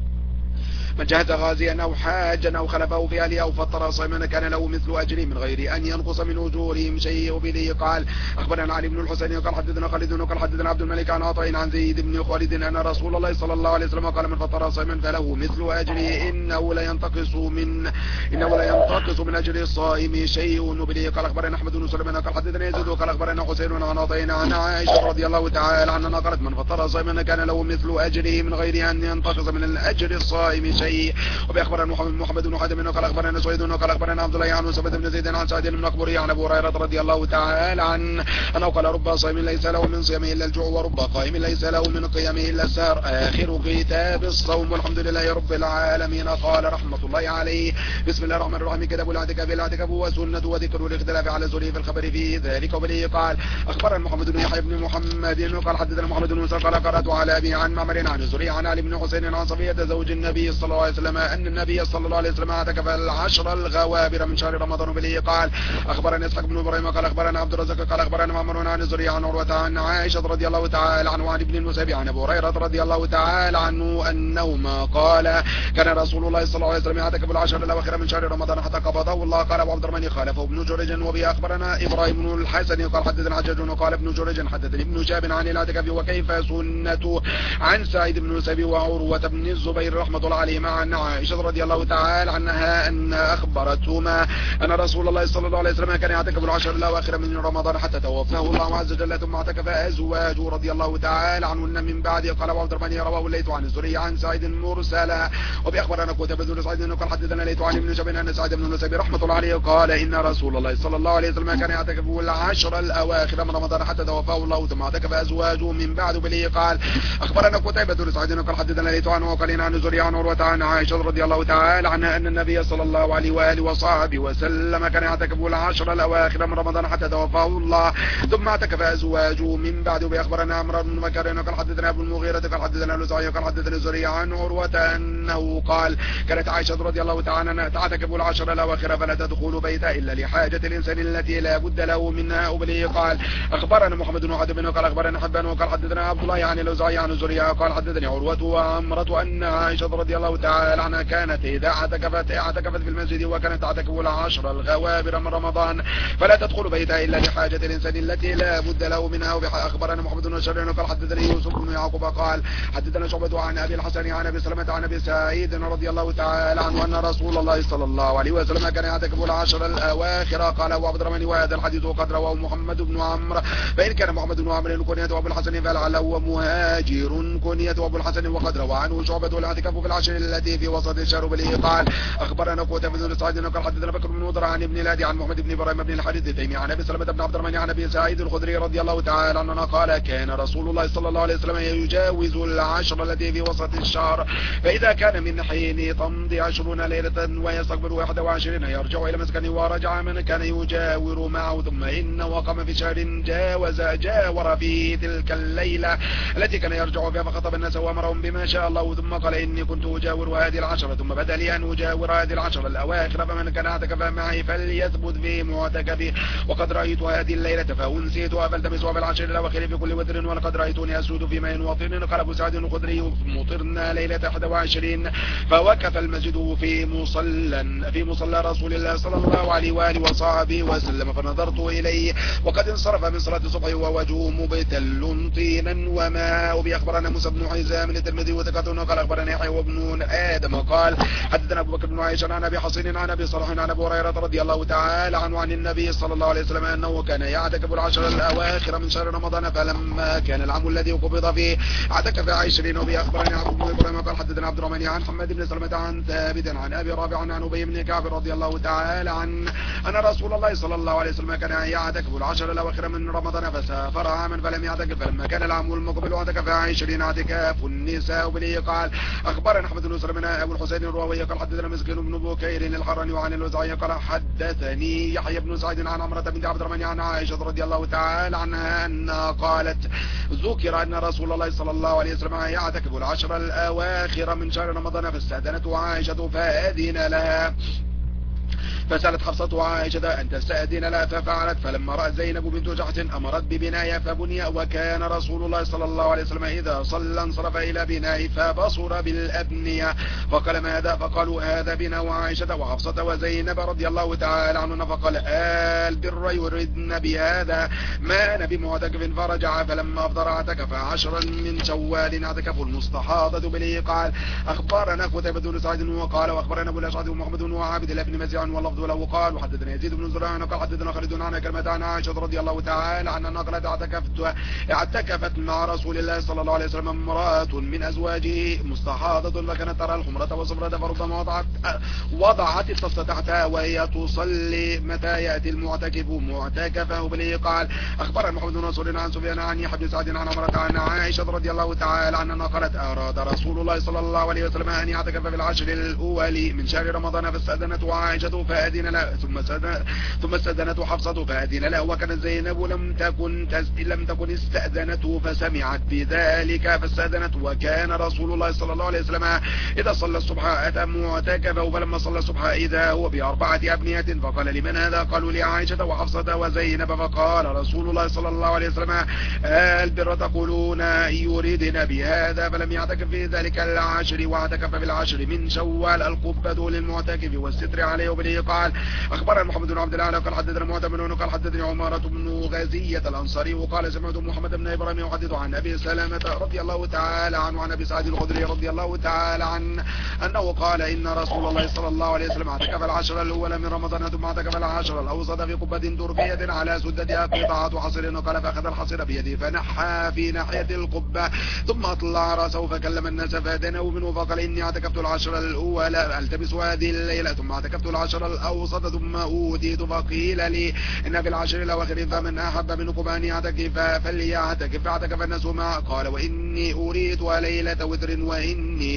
من جهز غازيا أو حاجا أو خلفه في أهله أو فطر صائما كان له مثل أجره من غير أن ينقص من أجورهم شيء. وبه. قال أخبرنا علي بن الحسين قال حدثنا خالد قال حدثنا عبد الملك عن عطاء عن زيد بن خالد أن رسول الله صلى الله عليه وسلم قال من فطر صائما فله مثل أجره إنه لا ينتقص من إنه لا ينتقص من أجر الصائم شيء. وبه. قال أخبرنا أحمد بن سليمان قال حدثنا يزيد قال أخبرنا حسين عن عطاء عن عائشة رضي الله تعالى عنها قالت من فطر صائما كان له مثل أجره من غير أن ينتقص من الأجر الصائم شيء. وبأخبرنا محمد محمد بن حاتم قال أخبرنا سويد قال أخبرنا عبد الله عن سبت بن زيد عن سعد بن أكبر عن أبو هريرة رضي الله تعالى عنه أنه قال رب صائم ليس له من صيامه إلا الجوع ورب قائم ليس له من قيامه إلا السهر آخر كتاب الصوم والحمد لله رب العالمين. قال رحمة الله عليه بسم الله الرحمن الرحيم كتاب الاعتكاف الاعتكاف وسنة وذكر الاختلاف على زوره في الخبر في ذلك. وبه. قال أخبرنا محمد بن يحيى بن محمد قال حدثنا محمد بن مسلم قال قرأت على أبي عن معمر عن زريع عن علي بن حسين عن صفية زوج النبي صلى الله عليه وسلم أن النبي صلى الله عليه وسلم اعتكف العشر الغوابر من شهر رمضان. وبه. قال أخبرنا إسحاق بن إبراهيم قال أخبرنا عبد الرزاق قال أخبرنا معمر عن زريع عن عروة عن عائشة رضي الله تعالى عنه وعن ابن المسيب عن أبو هريرة رضي الله تعالى عنه أنهما قال كان رسول الله صلى الله عليه وسلم يعتكف العشر الأواخر من شهر رمضان حتى قبضه الله. قال أبو عبد الرحمن خالفه ابن جريج. وبه. أخبرنا إبراهيم بن الحسن قال حدثنا حجاج قال ابن جريج حدثني ابن شهاب عن الاعتكاف وكيف سنته عن سعيد بن المسيب وعروة بن الزبير رحمة الله عليهما عن عائشة رضي الله تعالى عنها أن أخبرتهما أن رسول الله صلى الله عليه وسلم كان يعتكف العشر الأواخر من رمضان حتى توفاه الله عز وجل ثم اعتكف أزواجه رضي الله تعالى عنهن من بعد. قال أبو عبد الرحمن رواه الليث عن الزهري عن سعيد مرسلا. وبأخبرنا قتيبة بن سعيد قال حدثنا الليث عن ابن شهاب أن سعيد بن المسيب رحمة الله عليه قال إن رسول الله صلى الله عليه وسلم كان يعتكف العشر الأواخر من رمضان حتى توفاه الله ثم اعتكف أزواجه من بعد. بليه. قال أخبرنا قتيبة بن سعيد قال حدثنا الليث عنه وقال عن الزهري عن عروة عن عائشة رضي الله تعالى عنها أن النبي صلى الله عليه وآله وصحبه وسلم كان يعتكف العشر الأواخر من رمضان حتى توفاه الله، ثم اعتكف أزواجه من بعده. بأخبرنا عمرو بن مكرم قال حدثنا أبو المغيرة قال حدثنا الأوزاعي قال حدثنا الزهري عن عروة أنه قال كانت عائشة رضي الله تعالى عنها تعتكف العشر الأواخر فلا تدخل بيتا إلا لحاجة الإنسان التي لا بد له منها. وبه قال أخبرنا محمد بن عدب قال أخبرنا حبان وقال حدثنا عبد الله عن الأوزاعي عن الزهري قال حدثني عروة وعمرة أن عائشة رضي الله تعالى عنها كانت إذا اعتكفت اعتكفت في المسجد وكانت تعتكف العشر الغوابر من رمضان فلا تدخل بيتها إلا لحاجة الإنسان التي لا بد له منها. أخبرنا محمد بن شرين قال حدثني يوسف بن يعقوب قال حدثنا شعبة عن أبي الحسن عن أبي سلمة عن أبي سعيد رضي الله تعالى عنه أن رسول الله صلى الله عليه وسلم كان يعتكف العشر الأواخر. قال أبو عبد الرحمن وهذا الحديث قد رواه محمد بن عمرو، فإن كان محمد بن عمرو كنية أبو الحسن فلعله مهاجر كنية أبو الحسن، وقد روى عنه شعبة الاعتكاف في العشر التي في وسط الشهر. بله قال أخبرنا قتيبة بن سعيد قال حدثنا بكر بن مضر عن ابن الهادي عن محمد بن إبراهيم بن الحارث التيمي عن أبي سلمة بن عبد الرحمن عن أبي سعيد الخدري رضي الله تعالى عنه قال كان رسول الله صلى الله عليه وسلم يجاوز العشر التي في وسط الشهر، فإذا كان من حين تمضي عشرون ليلة ويستقبل واحد وعشرين يرجع إلى مسكنه ورجع من كان يجاور معه، ثم إن وقام في شهر جاوز جاور فيه تلك الليلة التي كان يرجع فيها فخطب الناس وأمرهم بما شاء الله، ثم قال إني كنت أجاور هذه العشرة ثم بدا لي أن أجاور هذه العشرة الأواخر، فمن كان اعتكف معي فليثبت في معتكفه، وقد رأيت هذه الليلة فأنسيتها فالتمسها في العشر الأواخر في كل وتر، ولقد رأيتني أسود في ماء وطين. قال أبو سعد الخدري مطرنا ليلة أحد وعشرين فوقف المسجد في مصلى في مصلى رسول الله صلى الله عليه وآله وصحبه وسلم، فنظرت إليه وقد انصرف من صلاة الصبح ووجهه مبتل طينا وماء. بأخبرنا موسى بن حزام الترمذي وثقة قال أخبرنا يحيى وابن آدم قال حدثنا أبو بكر بن عائشة عن أبي حصين عن أبي صالح عن أبي هريرة رضي الله تعالى عنه عن النبي صلى الله عليه وسلم أنه كان يعتكف العشر الأواخر من شهر رمضان، فلما كان العام الذي قبض فيه اعتكف عشرين. وبأخبرنا عبد بن إبراهيم قال حدثنا عبد الرحمن عن حماد بن سلمة عن ثابت عن أبي رافع عن أبي بن كعب رضي الله تعالى عن أن رسول الله صلى الله عليه وسلم كان يعتكف العشر الأواخر من رمضان فسافر عاما فلم يعتكف، فلما كان العام المقبل اعتكف عشرين اعتكاف النساء. وبه قال أخبرنا أحمد بن سلمة أبو الحسين الرووي قال حدثنا مسكين بن بكير الحراني وعن الأوزاعي قال حدثني يحيى بن سعيد عن عمرة بنت عبد الرحمن عن عائشة رضي الله تعالى عنها أنها قالت ذكر أن رسول الله صلى الله عليه وسلم يعتكف العشر الأواخر من شهر رمضان فاستأذنته عائشة فأذن لها، فسألت حفصة عائشة أن تستأذن لها ففعلت، فلما رأت زينب بنت جحش أمرت ببناء فبني، وكان رسول الله صلى الله عليه وسلم إذا صلى انصرف إلى بناء فبصر بالأبنية فقال ما هذا؟ فقالوا هذا بناء عائشة وحفصة وزينب رضي الله تعالى عنهن، فقال البر يردن بهذا ما أنا بمعتكف، فرجع فلما أفضل اعتكف عشرا من شوال اعتكف المستحاضة. بليه قال أخبرنا قتيبة بن سعيد وقال وأخبرنا أبو الأشعث ومحمد بن عابد بن مزيع واللفظ له قال وحدثنا يزيد بن زرعان قال حدثنا خالد عن كلمة عن عائشة رضي الله تعالى عنها نقلت اعتكفت اعتكفت مع رسول الله صلى الله عليه وسلم امرأة من أزواجه مستحاضة فكانت ترى الحمرة والصفرة فربما وضعت وضعت الطفة تحتها وهي تصلي متى يأتي المعتكف معتكفه. بليه قال أخبر محمد بن نصر عن سفيان عن يحيى بن سعد عن عمرة عن عائشة رضي الله تعالى عنها قالت أراد رسول الله صلى الله عليه وسلم أن يعتكف في العشر الأول من شهر رمضان فاستأذنته عائشة فأذن له، ثم ثم استأذنته حفصة فأذن له، وكانت زينب لم تكن لم تكن استأذنته فسمعت بذلك فاستأذنته. وكان رسول الله صلى الله عليه وسلم إذا صلى الصبح أتى معتكفه، فلما صلى الصبح إذا هو بأربعة أبنية، فقال لمن هذا؟ قالوا لعائشة وحفصة وزينب، فقال رسول الله صلى الله عليه وسلم البر تقولون يريدن بهذا، فلم يعتكف في ذلك العشر واعتكف في العشر من شوال القبة للمعتكف والستر عليه. وبليه قال أخبرنا محمد بن عبد الله قال حدثنا معتمر قال حدثني عمارة بن غزية الأنصاري وقال سمعت محمد بن إبراهيم يحدث عن أبي سلمة رضي الله تعالى عنه عن أبي سعيد الخدري رضي الله تعالى عنه أنه قال إن رسول الله صلى الله عليه وسلم اعتكف العشر الأول من رمضان ثم اعتكف العشر الأوسط في قبة تربية على سدتها قطعة حصير، قال فأخذ الحصير بيده فنحى في ناحية القبة ثم أطلع رأسه فكلم الناس فأدنوا منه فقال إني اعتكفت العشر الأول ألتبس هذه الليلة ثم اعتكفت العشر الأوسط ثم أوديت فقيل لي إن في العشر الأواخر فمن أحب منكم أن يعتكف فليعتكف، فاعتكف الناس معه قال وإني أريد ليلة وتر وإني ثم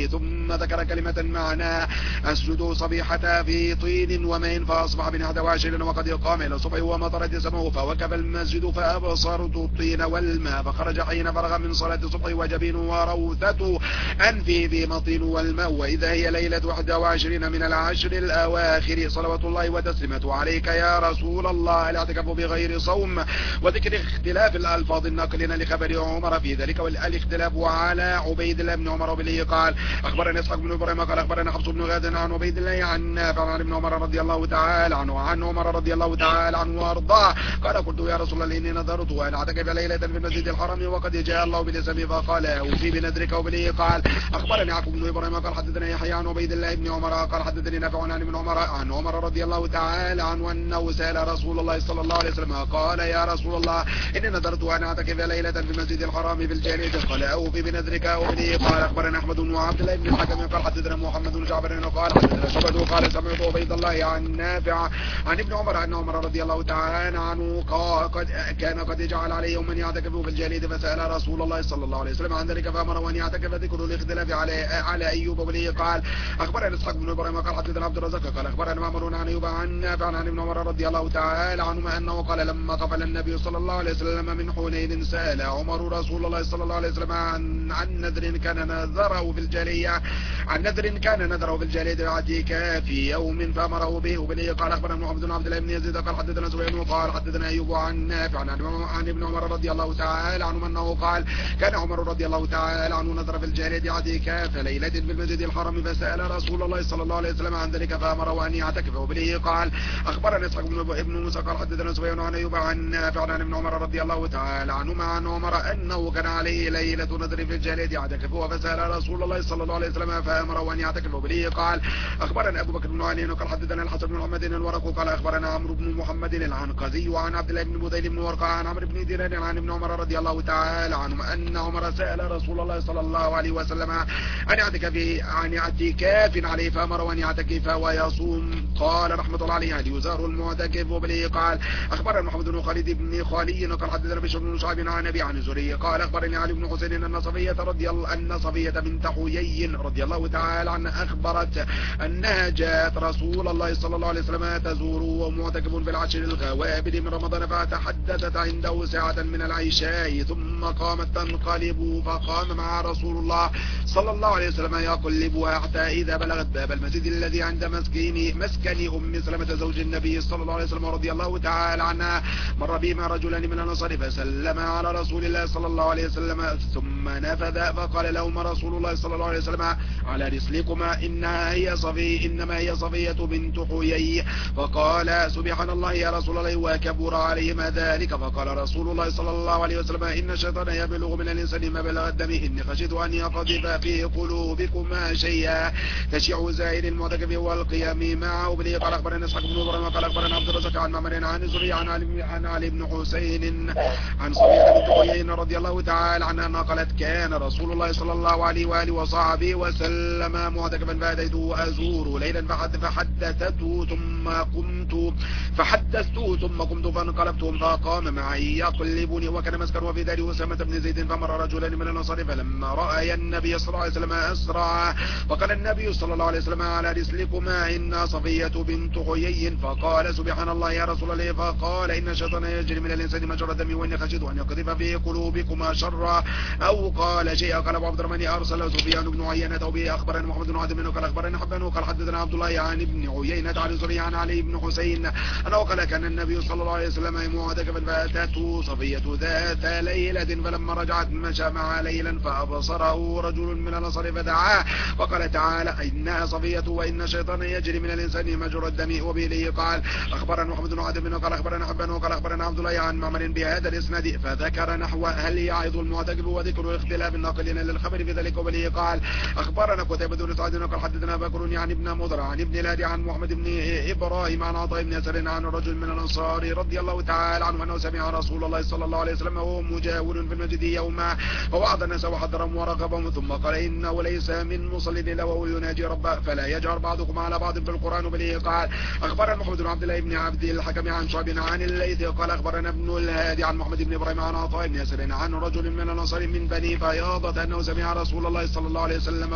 ثم ذكر كلمة معنى اسجدوا صبيحة في طين وماء فأصبح من أحد وعشرين وقد قام إلى الصبح ومطرت السماء فوكب المسجد فأبصرت الطين والماء فخرج حين فرغ من صلاة الصبح وجبين وروثة أنفه في مطين والماء وإذا هي ليلة واحد وعشرين من العشر الأواخر صلوات الله وتسليمته عليك يا رسول الله. الاعتكاف بغير صوم وذكر اختلاف الألفاظ الناقلين لخبر عمر في ذلك والاختلاف على عبيد الله بن عمر وبه قال أخبرنا إسحاق بن إبراهيم قال أخبرنا حفص بن غاد عن عبيد الله عن نافع عن ابن عمر رضي الله تعالى عنه وعن عمر رضي الله تعالى عنه وارضاه قال قلت يا رسول الله إني نذرت وأن أعتكف ليلة في المسجد الحرام وقد جاء الله بالاسم فقال أوفي بنذرك وبه قال أخبرني يعقوب بن إبراهيم قال حدثنا يحيى عن عبيد الله بن عمر قال حدثني نافع عن ابن عمر عن عمر رضي الله تعالى عنه أنه سأل رسول الله صلى الله عليه وسلم قال يا رسول الله إني نذرت أن أعتكف ليلة في المسجد الحرام بالجارية قال أوفي بنذرك وبه قال أخبرنا أحمد بن عبد الله بن الحكم قال حدثنا محمد بن جعفر قال حدثنا شعبة قال سمعت عبيد الله عن نافع عن ابن عمر أن عمر رضي الله تعالى عنه قد كان قد جعل عليه يوما يعتكف في الجليد فسأل رسول الله صلى الله عليه وسلم عن ذلك فأمره أن يعتكف ذكر الاختلاف على على أيوب وبه قال أخبرنا إسحاق بن إبراهيم قال حدثنا عبد الرزاق قال أخبرنا معمر عن أيوب عن نافع عن ابن عمر رضي الله تعالى عنهما أنه قال لما قفل النبي صلى الله عليه وسلم من حنين سأل عمر رسول الله صلى الله عليه وسلم عن عن نذر كان نذره في الجارية عن نذر كان نذره في الجارية اعتكاف في يوم فأمره به وبه قال أخبرنا محمد بن عبد الله بن يزيد قال حدثنا سفيان قال حدثنا أيوب عن نافع عن ابن عمر رضي الله تعالى عنه أنه قال كان عمر رضي الله تعالى عنه نذر في الجارية اعتكاف ليلة في المسجد الحرام فسأل رسول الله صلى الله عليه وسلم عن ذلك فأمره أن يعتكف وبه قال أخبرنا إسحاق بن موسى قال حدثنا سفيان عن أيوب عن نافع عن ابن عمر رضي الله تعالى عنهما عن عمر أنه كان عليه ليلة نذر في الجارية يعتكف فسأل رسول الله صلى الله عليه وسلم فأمره أن يعتكف وبه قال أخبرنا أبو بكر بن علي قال حدثنا الحسن بن محمد الورق قال أخبرنا عمرو بن محمد العنقزي وعن عبد الله بن بديل بن ورقة عن عمرو بن دينار عن ابن عمر رضي الله تعالى عنه أن عمر سأل رسول الله صلى الله عليه وسلم أن يعتكف عن اعتكاف عليه فأمره أن يعتكف ويصوم قال رحمة الله عليه هل يزار المعتكف وبه قال أخبرنا محمد بن خالد بن خالي قال حدثنا بشر بن شعيب عن أبي عن زري قال أخبرني علي بن حسين أن صفية رضي الله أن صفية بنت حيي رضي الله تعالى عنها أخبرت أنها جاءت رسول الله صلى الله عليه وسلم تزور ومعتكف في العشر الغوابر من رمضان فتحدثت عنده ساعة من العشاء ثم قامت تنقلب فقام مع رسول الله صلى الله عليه وسلم يقلبها حتى إذا بلغت باب المسجد الذي عند مسكن مسكن أم سلمة زوج النبي صلى الله عليه وسلم رضي الله تعالى عنها مر بهما رجلان من الأنصار فسلم على رسول الله صلى الله عليه وسلم ثم نفذ فقال لهما رسول الله صلى الله عليه وسلم على رسلكما إنها هي صفي إنما هي صفية بنت حيي فقال سبحان الله يا رسول الله وكبر عليهما ذلك فقال رسول الله صلى الله عليه وسلم إن الشيطان يبلغ من الإنسان مبلغ الدم إني خشيت أن يقذف في قلوبكما شيئا تشيع زائر المعتكف والقيام معه بلي قال أخبرنا إسحاق بن إبراهيم قال أخبرنا عبد الرزاق عن معمر عن زري عن علي عن علي بن حسين عن صفية بنت حيي رضي الله تعالى عنها قالت كان رسول الله صلى الله عليه وآله وصحبه وسلم معتكفا فأتيته أزور ليلا فحدثته ثم قمت فحدثته ثم قمت فانقلبت فقام معي يقلبني وكان مسكن في دار أسامة بن زيد فمر رجلان من الأنصار فلما رأى النبي صلى الله عليه وسلم أسرع وقال النبي صلى الله عليه وسلم على رسلكما إن صفية بنت حيي فقال سبحان الله يا رسول الله فقال إن الشيطان يجري من الإنسان مجرى الدم وإني خشيت أن يقذف في قلوبكما شرا أو قال شيئا قال أبو عبد الرحمن أرسل سفيان بن عيينة وبه أخبرنا محمد بن عدم قال أخبرنا حبان قال حدثنا عبد الله عن ابن عيينة عن زري عن علي بن حسين أنه قال كان النبي صلى الله عليه وسلم معتكفا فأتته صفية ذات ليلة فلما رجعت مشى مع ليلا فأبصره رجل من الأنصار فدعاه وقال تعالى إنها صفية وإن الشيطان يجري من الإنسان مجرى الدم وبه قال أخبرنا محمد بن عدم قال أخبرنا حبان قال أخبرنا عبد الله عن معمر بهذا الإسناد فذكر نحو هل يعظ المعتكف وذكر اختلاف الناقلين للخبر في ذلك وبه قال أخبرنا قتيبة بن سعد قال حدثنا بكر عن ابن مضر عن ابن لادي عن محمد بن إبراهيم عن عطاء بن يسار عن رجل من الأنصار رضي الله تعالى عنه أنه سمع رسول الله صلى الله عليه وسلم وهو مجاور في المسجد يوما فوعظ الناس وحذرهم ورغبهم ثم قال إنه ليس من مصل إلا وهو يناجي ربه فلا يجهر بعضكم على بعض بالقرآن وبه قال أخبرنا محمد بن عبد الله بن عبد الحكم عن شعب عن الليث قال أخبرنا ابن الهادي عن محمد بن إبراهيم عن عطاء بن يسار عن رجل من الأنصار من بني فياضة أنه سمع رسول الله صلى الله عليه وسلم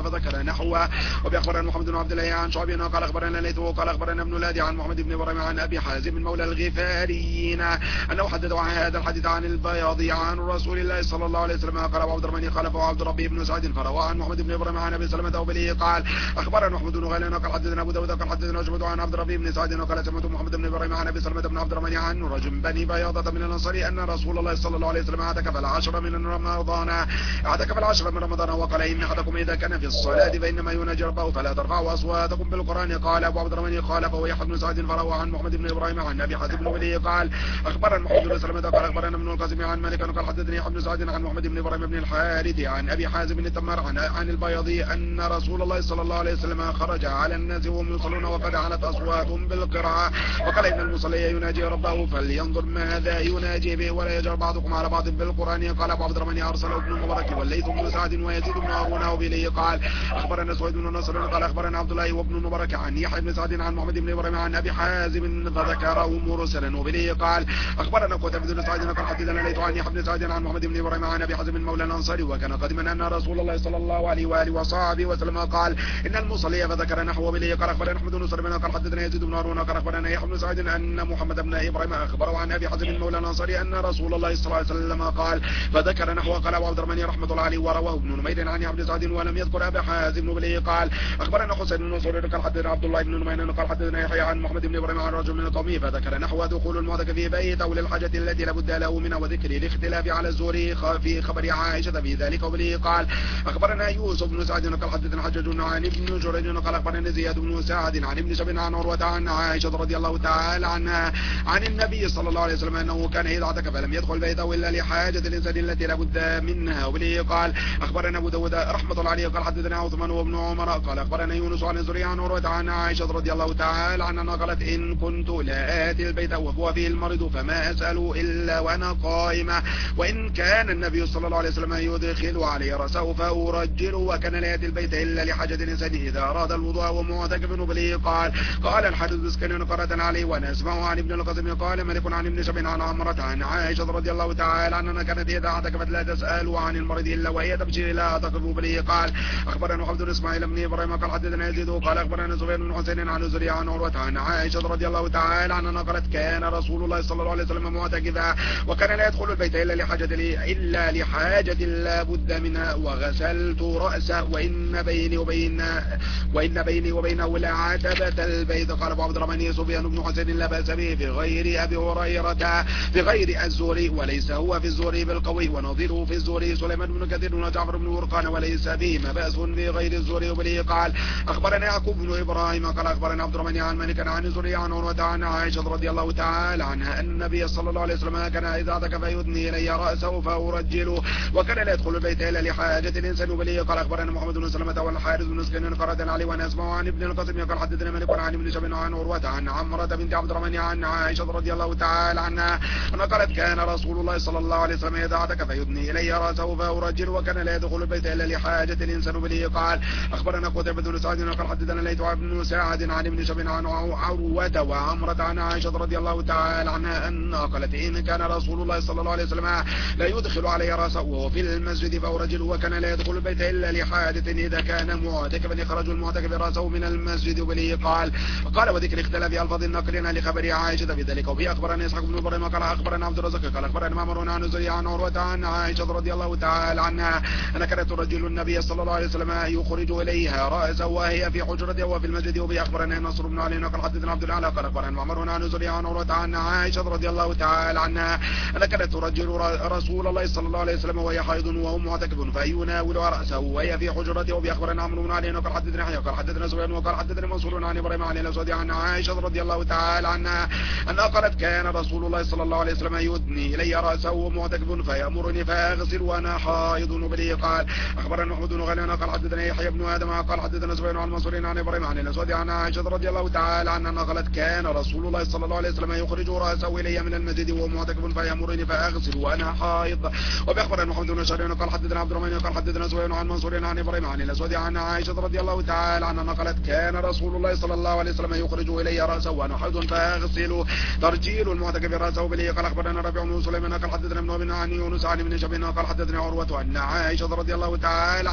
وسلم فذكر نحوه. وبأخبرنا محمد بن عبد الله عن شعبي قال أخبرنا ليث قال أخبرنا ابن لادي عن محمد بن إبراهيم عن أبي حازم مولى الغفاريين أنه حدث عن هذا الحديث عن البياضي عن رسول الله صلى الله عليه وسلم قال أبو عبد الرحمن خلفه عبد ربي بن سعد فروى عن محمد بن إبراهيم عن أبي سلمة وبليه قال أخبرنا محمد بن غيلان قال حدثنا أبو داود قال حدثنا شعبة عن عبد ربي بن سعد قال سمعت محمد بن إبراهيم عن أبي سلمة بن عبد الرحمن عن رجل بني بياضة من الأنصار أن رسول الله صلى الله عليه وسلم اعتكف العشر من رمضان اعتكف العشر من رمضان وقال إن أحدكم إذا كان في الصلاة فإنما يناجي ربه فلا ترفعوا أصواتكم بالقرآن. قال أبو عبد الرحمن قال فهو يحيى بن سعد فروى عن محمد بن إبراهيم عن أبي حازم بن بليه قال أخبرنا محمد بن سلمة قال أخبرنا ابن القاسم عن مالك قال حدثني يحيى بن سعد عن محمد بن إبراهيم بن الحارث عن أبي حازم بن التمار عن عن البياضي أن رسول الله صلى الله عليه وسلم خرج على الناس وهم يصلون وقد علت أصواتهم بالقراءة وقال إن المصلي يناجي ربه فلينظر ماذا يناجي به ولا يجر بعضكم على بعض بالقرآن. قال أبو عبد الرحمن أرسله ابن المبارك والليث بن سعد ويزيد بن هارون وبليه قال أخبرنا سويد بن نصر قال أخبرنا عبد الله وابن المبارك عن يحيى بن سعد عن محمد بن إبراهيم عن أبي حازم فذكره مرسلا وبليه قال أخبرنا قتيبة بن سعد قال حدثنا ليث عن يحيى بن سعد عن محمد بن إبراهيم عن أبي حازم مولى الأنصاري وكان قدما أن رسول الله صلى الله عليه وآله وصحبه وسلم قال إن المصلي فذكر نحو وبليه قال أخبرنا أحمد بن سليمان قال حدثنا يزيد بن هارون قال أخبرنا يحيى بن سعد أن محمد بن إبراهيم أخبره عن أبي حازم مولى الأنصاري أن رسول الله صلى الله عليه وسلم قال فذكر نحو. قال أبو عبد الرحمن رحمة الله عليه ورواه ابن نمير عن عبد سعد ولم يذكر أبي حازم وبليه قال أخبرنا حسين بن نصر قال حدثنا عبد الله بن نمير قال حدثنا يحيى عن محمد بن إبراهيم عن رجل من قومه فذكر نحو دخول المعتكف في بيت أو للحاجة التي لابد له منها وذكر الاختلاف على الزهري في خبر عائشة في ذلك وبليه قال أخبرنا يوسف بن سعد قال حدثنا حجاج عن ابن جريج قال أخبرنا زياد بن سعد عن ابن شبن عن عروة عن عائشة رضي الله تعالى عنها عن النبي صلى الله عليه وسلم أنه كان إذا اعتكف لم يدخل بيته إلا لحاجة الإنسان التي لابد منها وبليه قال أخبرنا أبو داود رحمة الله عليه قال حدثنا عثمان وابن عمر قال أخبرنا يونس عن الزهري عن عروة عن عائشة رضي الله تعالى عنها قالت إن كنت لا آتي البيت وهو فيه المرض فما أسأل إلا وأنا قائمة وإن كان النبي صلى الله عليه وسلم يدخل علي رأسه فأرجله وكان لا يأتي البيت إلا لحاجة الإنسان إذا أراد الوضوء ومعتكف وبليه قال قال الحدث بسكن قرة عليه ونسمع عن ابن القاسم قال ملك عن ابن شبن عن عمرة عن عائشة رضي الله تعالى عنها كانت إذا اعتكفت لا تسأل عن المرض إلا وهي تبشر لا أعتكف وبليه قال أخبرنا عبد إسماعيل بن إبراهيم قال حدثنا يزيد قال أخبرنا زبير بن حسين عن الزهري عن عروة عن عائشة رضي الله تعالى عنها قالت كان رسول الله صلى الله عليه وسلم معتكفا وكان لا يدخل البيت إلا لحاجة لي إلا لحاجة لا بد منها وغسلت رأسه وإن بيني وبين وإن بيني وبينه لعتبة البيت. قال أبو عبد الرحمن سفيان بن حسين لا بأس به في غير أبي هريرة في غير الزهري وليس هو في الزهري بالقوي ونظيره في الزهري سليمان بن كثير وجعفر بن ورقان وليس به ما بأس في غير الزهري وبليه قال أخبرنا يعقوب بن إبراهيم قال أخبرنا عبد الرحمن عن مالك عن الزهري عن عروة عن عائشة رضي الله تعالى عنها أن النبي صلى الله عليه وسلم كان إذا اعتكف يدني إلي رأسه فأرجله وكان لا يدخل البيت إلا لحاجة الإنسان وبليه. قال أخبرنا محمد بن سلمة والحارث بن سكن قرة علي ونسمع عن ابن القاسم قال حدثنا مالك عن ابن شبن عن عروة عن عمرة بنت عبد الرحمن عن عائشة رضي الله تعالى عنها أن قالت كان رسول الله صلى الله عليه وسلم إذا اعتكف يدني إلي رأسه فأرجله وكان لا يدخل البيت إلا لحاجة الإنسان وبليه. قال أخبرنا قتيبة بن سعد قال حدثنا ليث بن سعد عن ابن شبن عن عروة وعمرة عن عائشة رضي الله تعالى عنها أن قالت إن كان رسول الله صلى الله عليه وسلم لا يدخل علي رأسه وهو في المسجد فأرجله وكان لا يدخل البيت إلا لحاجة إذا كان معتكفا يخرج المعتكف رأسه من المسجد وبليه. قال قال وذكر اختلاف ألفاظ النقلين لخبر عائشة في ذلك وبه أخبرنا إسحاق بن إبراهيم قال أخبرنا عبد الرزاق قال أخبرنا معمر عن الزهري عن عروة عن عائشة رضي الله تعالى عنها أن كانت ترجل النبي صلى الله عليه وسلم يخرج إليها رأسه وهي في حجرته وفي المسجد وبه أخبرنا نصر بن علي قال حدثنا عبد الأعلى قال أخبرنا معمر عن الزهري عن عروة عن عائشة رضي الله تعالى عنها أن كانت ترجل رسول الله صلى الله عليه وسلم وهي حائض وهو معتكف فيناول رأسه وهي في حجرته وبه أخبرنا عمرو بن علي قال حدثنا يحيى قال حدثنا زبير وقال حدثنا منصور عن إبراهيم عن الأسود عن عائشة رضي الله تعالى عنها أنها قالت كان رسول الله صلى الله عليه وسلم يدني إلي رأسه ومعتكف فيأمرني فأغسل وأنا حائض وبليه. قال أخبرنا محمد بن غيلان قال حدثنا يحيى بن آدم قال حدثنا زبير عن منصور عن إبراهيم عن الأسود عن عائشة رضي الله تعالى عنها أنها قالت كان رسول الله صلى الله عليه وسلم يخرج رأسه إلي من المسجد وهو معتكف فيأمرني فأغسل وأنا حائض. وبأخبرنا محمد بن شهر قال حدثنا عبد الرحمن قال حدثنا زبير عن منصور عن إبراهيم عن الأسود عن عائشة رضي الله تعالى عنها أنها قالت كان رسول الله صلى الله عليه وسلم يخرج إلي رأسه وأنا حائض فأغسل ترجيل المعتكف رأسه بليه. قال أخبرنا ربيع بن سليمان قال حدثنا ابن أبي عن يونس عن ابن شبين قال حدثنا عروة أن عائشة رضي الله تعالى عنها قالت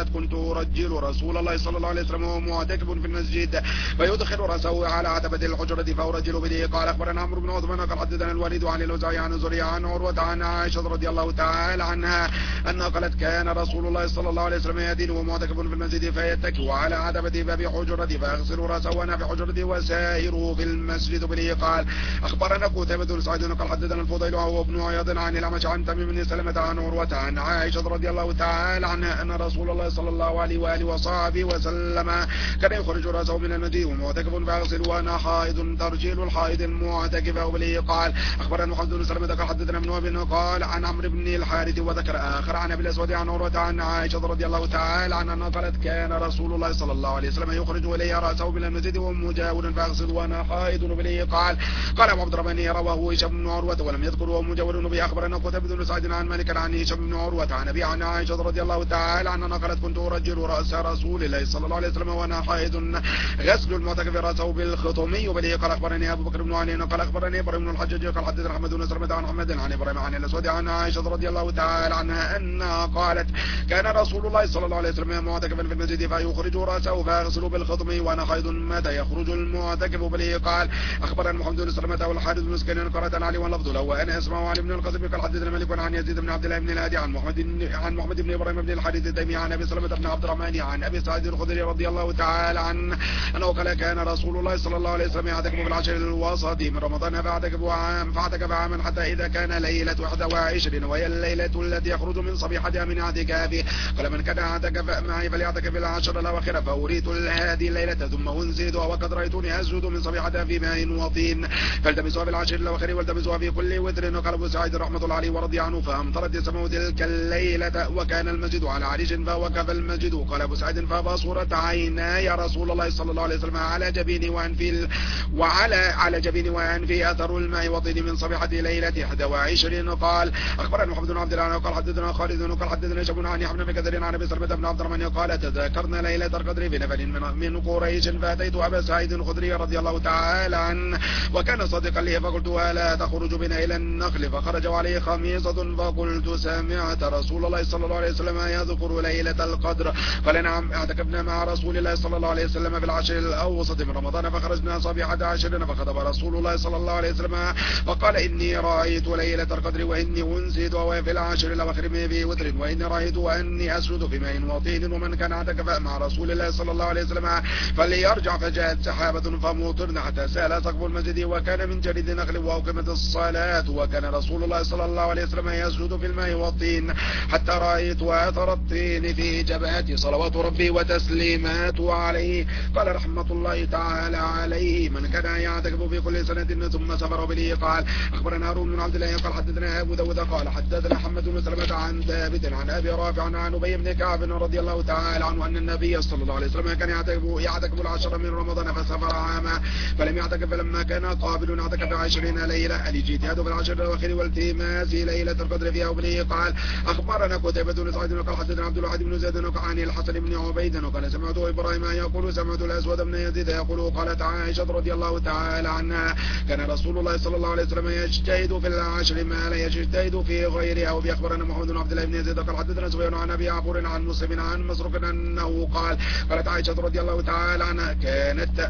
قالت كنت أرجل رسول الله صلى الله عليه وسلم وهو معتكف في المسجد فيدخل رأسه على عتبة الحجرة فأرجل به. قال أخبرنا عمرو بن عثمان قال حدثنا الوليد عن الأوزاعي عن الزهري عن عروة عن عائشة رضي الله تعالى عنها أنها قالت كان رسول الله صلى الله عليه وسلم يدين وهو معتكف في المسجد فيتكئ على عتبة باب حجرته فيغسل رأسه وأنا في حجرته وسائره في المسجد به. قال أخبرنا قتيبة بن سعيد قال حدثنا الفضيل وهو ابن عياض عن الأعمش عن تميم بن سلمة عن عروة عن عائشة رضي الله تعالى عنها أن رسول الله صلى الله عليه وآله وصحبه وسلم كان يخرج رأسه من المسجد ومعتكف فيغسل وأنا حائض ترجيل الحائض المعتكف به. قال أخبرنا محمد بن سلمة قال حدثنا ابن وهب قال عن عمرو بن الحارث وذكر آخر عن أبي الأسود عن عروة عن عائشة رضي الله تعالى عنها أنها قالت كان رسول الله صلى الله عليه وسلم يخرج إلي رأسه من المسجد وهو مجاور فيغسل وأنا حائض به. قال قال أبو عبد الرحمن رواه هشام بن عروة ولم يذكر وهو مجاور به. أخبرنا قتيبة بن سعيد عن مالك عن هشام بن عروة عن أبي عن عائشة رضي الله تعالى عنها قالت كنت أرجل رأس رسول الله صلى الله عليه وسلم وأنا حائض غسل المعتكف رأسه بالخطمي به. قال أخبرني أبو بكر بن علي قال أخبرني إبراهيم بن الحجاج قال حدثنا أحمد بن سلمة عن محمد عن إبراهيم عن الأسود عن عائشة رضي الله تعالى عنها أنها قالت كان رسول الله صلى الله عليه وسلم معتكفا في المسجد فيخرج رأسه فيغسل بالخطمي وأنا حائض متى يخرج المعتكف به. قال أخبرنا محمد بن سلمة والحارث بن مسكين قرأت علي واللفظ له وأنا أسمع عن ابن القاسم قال حدثنا مالك عن يزيد بن عبد الله بن الهادي عن محمد عن محمد بن إبراهيم بن الحارث التيمي عن أبي سلمة بن عبد الرحمن عن أبي سعيد الخدري رضي الله تعالى عنه أنه قال كان رسول الله صلى الله عليه وسلم يعتكف في العشر الوسط من رمضان فاعتكف عام فاعتكف عاما حتى إذا كان ليلة واحد وعشرين وهي الليلة التي يخرج من صبيحتها من اعتكافه. قال من كان اعتكف معي فليعتكف في العشر الأواخر فأريت هذه الليلة ثم أنزدها وقد رأيتني أسجد من صبيحتها في ماء وطين فالتمسوها في العشر الأواخر والتمسوها في كل وتر. قال أبو سعيد رحمة الله عليه ورضي عنه فأمطرت السماء تلك الليلة وكان المسجد على عريش فوقف المسجد. قال أبو سعيد فبصرت عيناي رسول الله صلى الله عليه وسلم على جبيني وأنفي وعلى على جبيني وأنفي أثر الماء وطين من صبيحة ليلة إحدى وعشرين. قال أخبرنا محمد بن عبد الله قال حدثنا خالد قال حدثنا شبون عن يحيى بن كثير عن أبي سلمة بن عبد الرحمن قال تذكرنا ليلة القدر في نفل من, من قريش فأتيت أبا سعيد الخدري رضي الله تعالى عنه وكان صادقا لي فقلت ألا تخرج بنا إلى النخل فخرج عليه خميصة فقلت سمعت رسول الله صلى الله عليه وسلم يذكر ليلة القدر. قال نعم اعتكفنا مع رسول الله صلى الله عليه وسلم في العشر الأوسط من رمضان فخرجنا صبيحة عشرين فخطب رسول الله صلى الله عليه وسلم وقال إني رأيت ليلة القدر وإني أنزد وفي العشر الأواخر في وتر وإني رأيت وأني أسجد في ماء وطين ومن كان اعتكف مع رسول الله صلى الله عليه وسلم فليرجع. فجاءت سحابة فمطرنا حتى سال سقف المسجد وكان من جليد نخل وأقيمت الصلاة وكان رسول الله صلى الله عليه وسلم يسجد في الماء والطين حتى رأيت أثر الطين في جبهتي صلوات ربي وتسليماته عليه. قال رحمة الله تعالى عليه من كان يعتكف في كل سنة ثم سفر به. قال أخبرنا هارون بن عبد الله قال حدثنا أبو داود قال حدثنا محمد بن سلمة عن ثابت عن أبي رافع عن أبي بن كعب رضي الله تعالى عنه أن النبي صلى الله عليه وسلم كان يعتكف يعتكف العشر من رمضان فسافر عاما فلم يعتكف فلما كان قابل اعتكف عشرين ليلة الاجتهاد في العشر الأواخر والتماس ليلة القدر فيها وبنيه. قال أخبرنا قتيبة بن سعيد قال حدثنا عبد الواحد بن زيد عن الحسن بن عبيد قال سمعت إبراهيم يقول سمعت الأسود بن يزيد يقول قالت عائشة رضي الله تعالى عنها كان رسول الله صلى الله عليه وسلم يجتهد في العشر ما لا يجتهد في غيرها. وبأخبرنا محمد بن عبد الله بن يزيد قال حدثنا سفيان عن أبي عفور عن مسلم عن مسروق أنه قال قالت عائشة رضي الله تعالى عنها كانت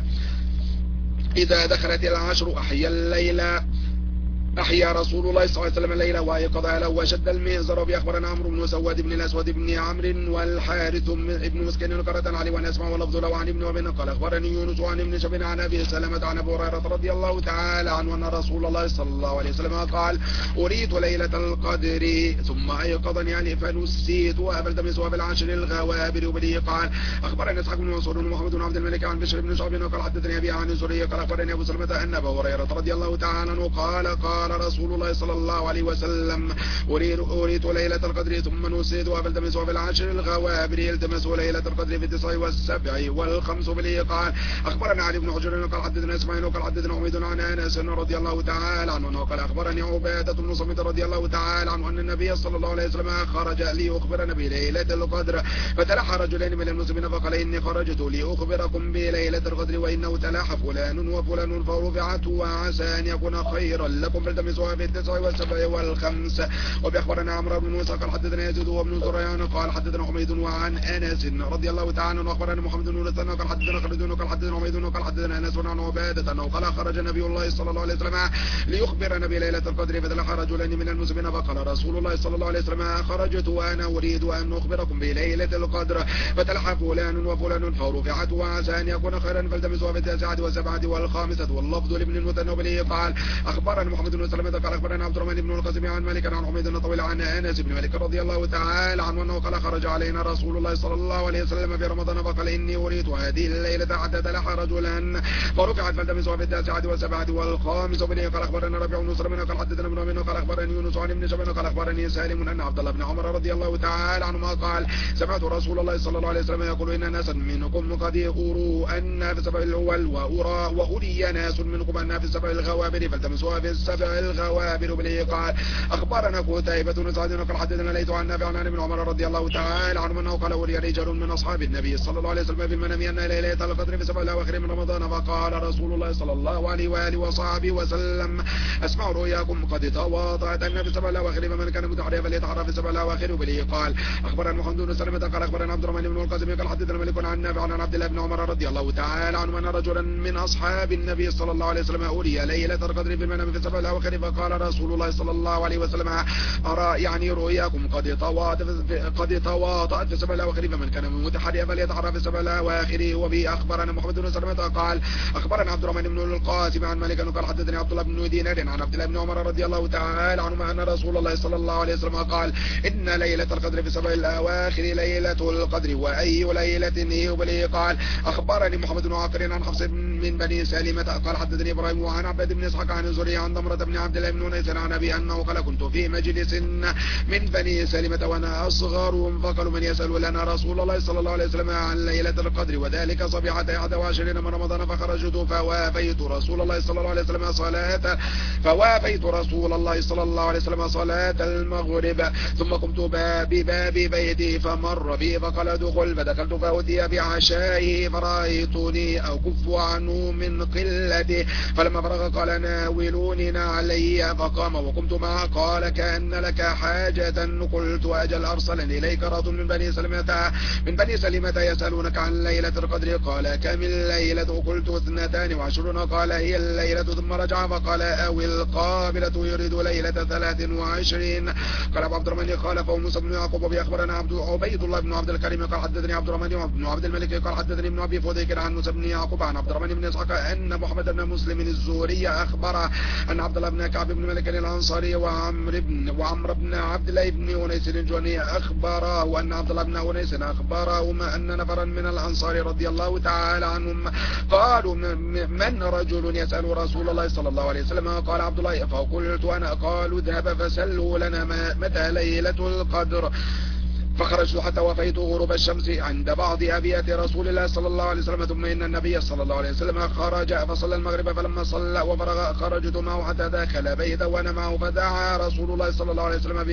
إذا دخلت العشر أحيا الليلة أحيا رسول الله صلى الله عليه وسلم الليلة وأيقظ أهله وشد المئزر. بأخبرنا عمرو بن سواد بن الأسود بن عمرو والحارث بن مسكين قرة علي وأنا أسمع ولفظ له عن ابن وبن قال أخبرني يونس عن ابن شبين عن أبي سلمة عن أبو هريرة رضي الله تعالى عنه أن رسول الله صلى الله عليه وسلم قال أريت ليلة القدر ثم أيقظني يعني فنسيت فالتمسها في العشر الغوابر وبلي. قال أخبرني إسحاق بن منصور ومحمد بن عبد الملك عن بشر بن شعب قال حدثني أبي عن الزهري قال أخبرني أبو سلمة أن أبا هريرة رضي الله تعالى عنه قال قال قال رسول الله صلى الله عليه وسلم أريت ليلة القدر ثم نسيتها فالتمسوا في العشر الغوابر التمسوا ليلة القدر في التسع والسبع والخمس بالإيقاع. أخبرنا علي بن حجر قال حدثنا إسماعيل قال حدثنا حميد عن أنس رضي الله تعالى عنه قال أخبرني عبادة بن صمت رضي الله تعالى عنه أن النبي صلى الله عليه وسلم خرج ليخبرنا بليلة القدر فتلحى رجلين من المسلمين فقال إني خرجت لأخبركم بليلة القدر وإنه تلاحى فلان وفلان فرفعت وعسى أن يكون خيرا لكم فالتمسوها في التسع والسبع والخمس. وبأخبرنا عمرو بن موسى قال حدثنا يزيد وابن زريان قال حدثنا حميد وعن أنس رضي الله تعالى عنه وأخبرنا محمد بن نصر قال حدثنا خالد قال حدثنا حميد قال حدثنا أنس عن عبادة أنه قال خرج نبي الله صلى الله عليه وسلم ليخبر نبي ليلة القدر فتلقى رجلين من المسلمين فقال رسول الله صلى الله عليه وسلم خرجت وأنا أريد أن أخبركم بليلة القدر فتلحى فلان وفلان فرفعت وعسى أن يكون خيرا فالتمسوها في التاسعة والسبعة والخامسة. واللفظ لابن المتنبلي قال أخبرنا محمد بن سلمة قال أخبرنا عبد الرحمن بن القاسم عن مالك عن حميد الطويل عن أنس بن مالك رضي الله تعالى عنه أنه قال خرج علينا رسول الله صلى الله عليه وسلم في رمضان فقال إني أريد هذه الليلة حتى تلحى رجلا فرفعت فالتمسوها في التاسعة والسبعة والخامسة. وبه قال أخبرنا ربيع بن نصر قال حدثنا ابن أمين قال أخبرني يونس عن ابن شبان قال أخبرني سالم أن عبد الله بن عمر رضي الله تعالى عنهما قال سمعت رسول الله صلى الله عليه وسلم يقول إن ناسا منكم قد أروا أن في السبع الأول وأرى وأري ناس منكم أن في السبع الغوابر فالتمسوها في السبع الغوابر. به قال أخبرنا قتيبة بن سعد قال حدثنا ليث عن نافع عن ابن عمر رضي الله تعالى عنه أنه قال أري رجال من أصحاب النبي صلى الله عليه وسلم في المنام أن ليلة القدر في السبع الأواخر من رمضان فقال رسول الله صلى الله عليه وآله وصحبه وسلم أسمع رؤياكم قد تواطأت أن في السبع الأواخر فمن كان متحريا فليتحرى في السبع الأواخر. به قال أخبرنا محمد بن سلمة قال أخبرنا عبد الرحمن بن القاسم قال حدثنا مالك عن نافع عن عبد الله بن عمر رضي الله تعالى عنه أن رجلا من أصحاب النبي صلى الله عليه وسلم أري ليلة القدر في المنام في السبع الأواخر فقال رسول الله صلى الله عليه وسلم أرى يعني رؤياكم قد تواطأت قد تواطأت في السبع الأواخر فمن كان متحريا فليتحرى في السبع الأواخر. وبه أخبرنا محمد بن سلمة قال أخبرنا عبد الرحمن بن القاسم عن مالك قال حدثني عبد الله بن دينار عن عبد الله بن عمر رضي الله تعالى عنهما أن رسول الله صلى الله عليه وسلم قال إن ليلة القدر في السبع الأواخر ليلة القدر وأي ليلة هي. وبه قال أخبرني محمد بن عاقر عن حفص من بني سالمة قال حدثني إبراهيم وعن عبد بن إسحاق عن زريع عن ضمرة بن عبد الله بن أنيس عن أبي أنه قال كنت في مجلس من بني سالمة وأنا أصغرهم فقالوا من يسأل لنا رسول الله صلى الله عليه وسلم عن ليلة القدر وذلك صبيحة أحد وعشرين من رمضان فخرجت فوافيت رسول الله صلى الله عليه وسلم صلاة فوافيت رسول الله صلى الله عليه وسلم صلاة المغرب ثم قمت بباب بيتي فمر بي فقال ادخل فدخلت فأتي بعشائه فرأيتني أكف عنه من قلته فلما فرغ قال ناولوني علي فقام وقمت معه قال كأن لك حاجة قلت أجل أرسلني إليك رجل من بني سلمة من بني سلمة يسألونك عن ليلة القدر قال كم الليلة قلت اثنتان وعشرون قال هي الليلة ثم رجع فقال أو القابلة يريد ليلة ثلاث وعشرين. قال أبو عبد الرحمن قال فوموسى بن يعقوب وبأخبرنا عبد عبيد الله بن عبد الكريم قال حدثني عبد الرحمن بن عبد الملك قال حدثني ابن أبي فوديك عن موسى بن يعقوب عن عبد الرحمن بن إسحاق أن محمد بن مسلم الزهري أخبر أن عبد الله بن كعب بن مالك الأنصاري وعمر بن وعمر بن عبد الله بن أنيس الجوني أخبره أن عبد الله بن أنيس أخبرهما أن نفرا من الأنصار رضي الله تعالى عنهم قالوا من رجل يسأل رسول الله صلى الله عليه وسلم قال عبد الله فقلت أنا قالوا اذهب فسلوا لنا متى ليلة القدر فخرجت حتى وفيت غروب الشمس عند بعض أبيات رسول الله صلى الله عليه وسلم ثم إن النبي صلى الله عليه وسلم خرج فصلى المغرب فلما صلى وفرغ خرجت معه حتى دخل بيته وأنا معه فدعا رسول الله صلى الله عليه وسلم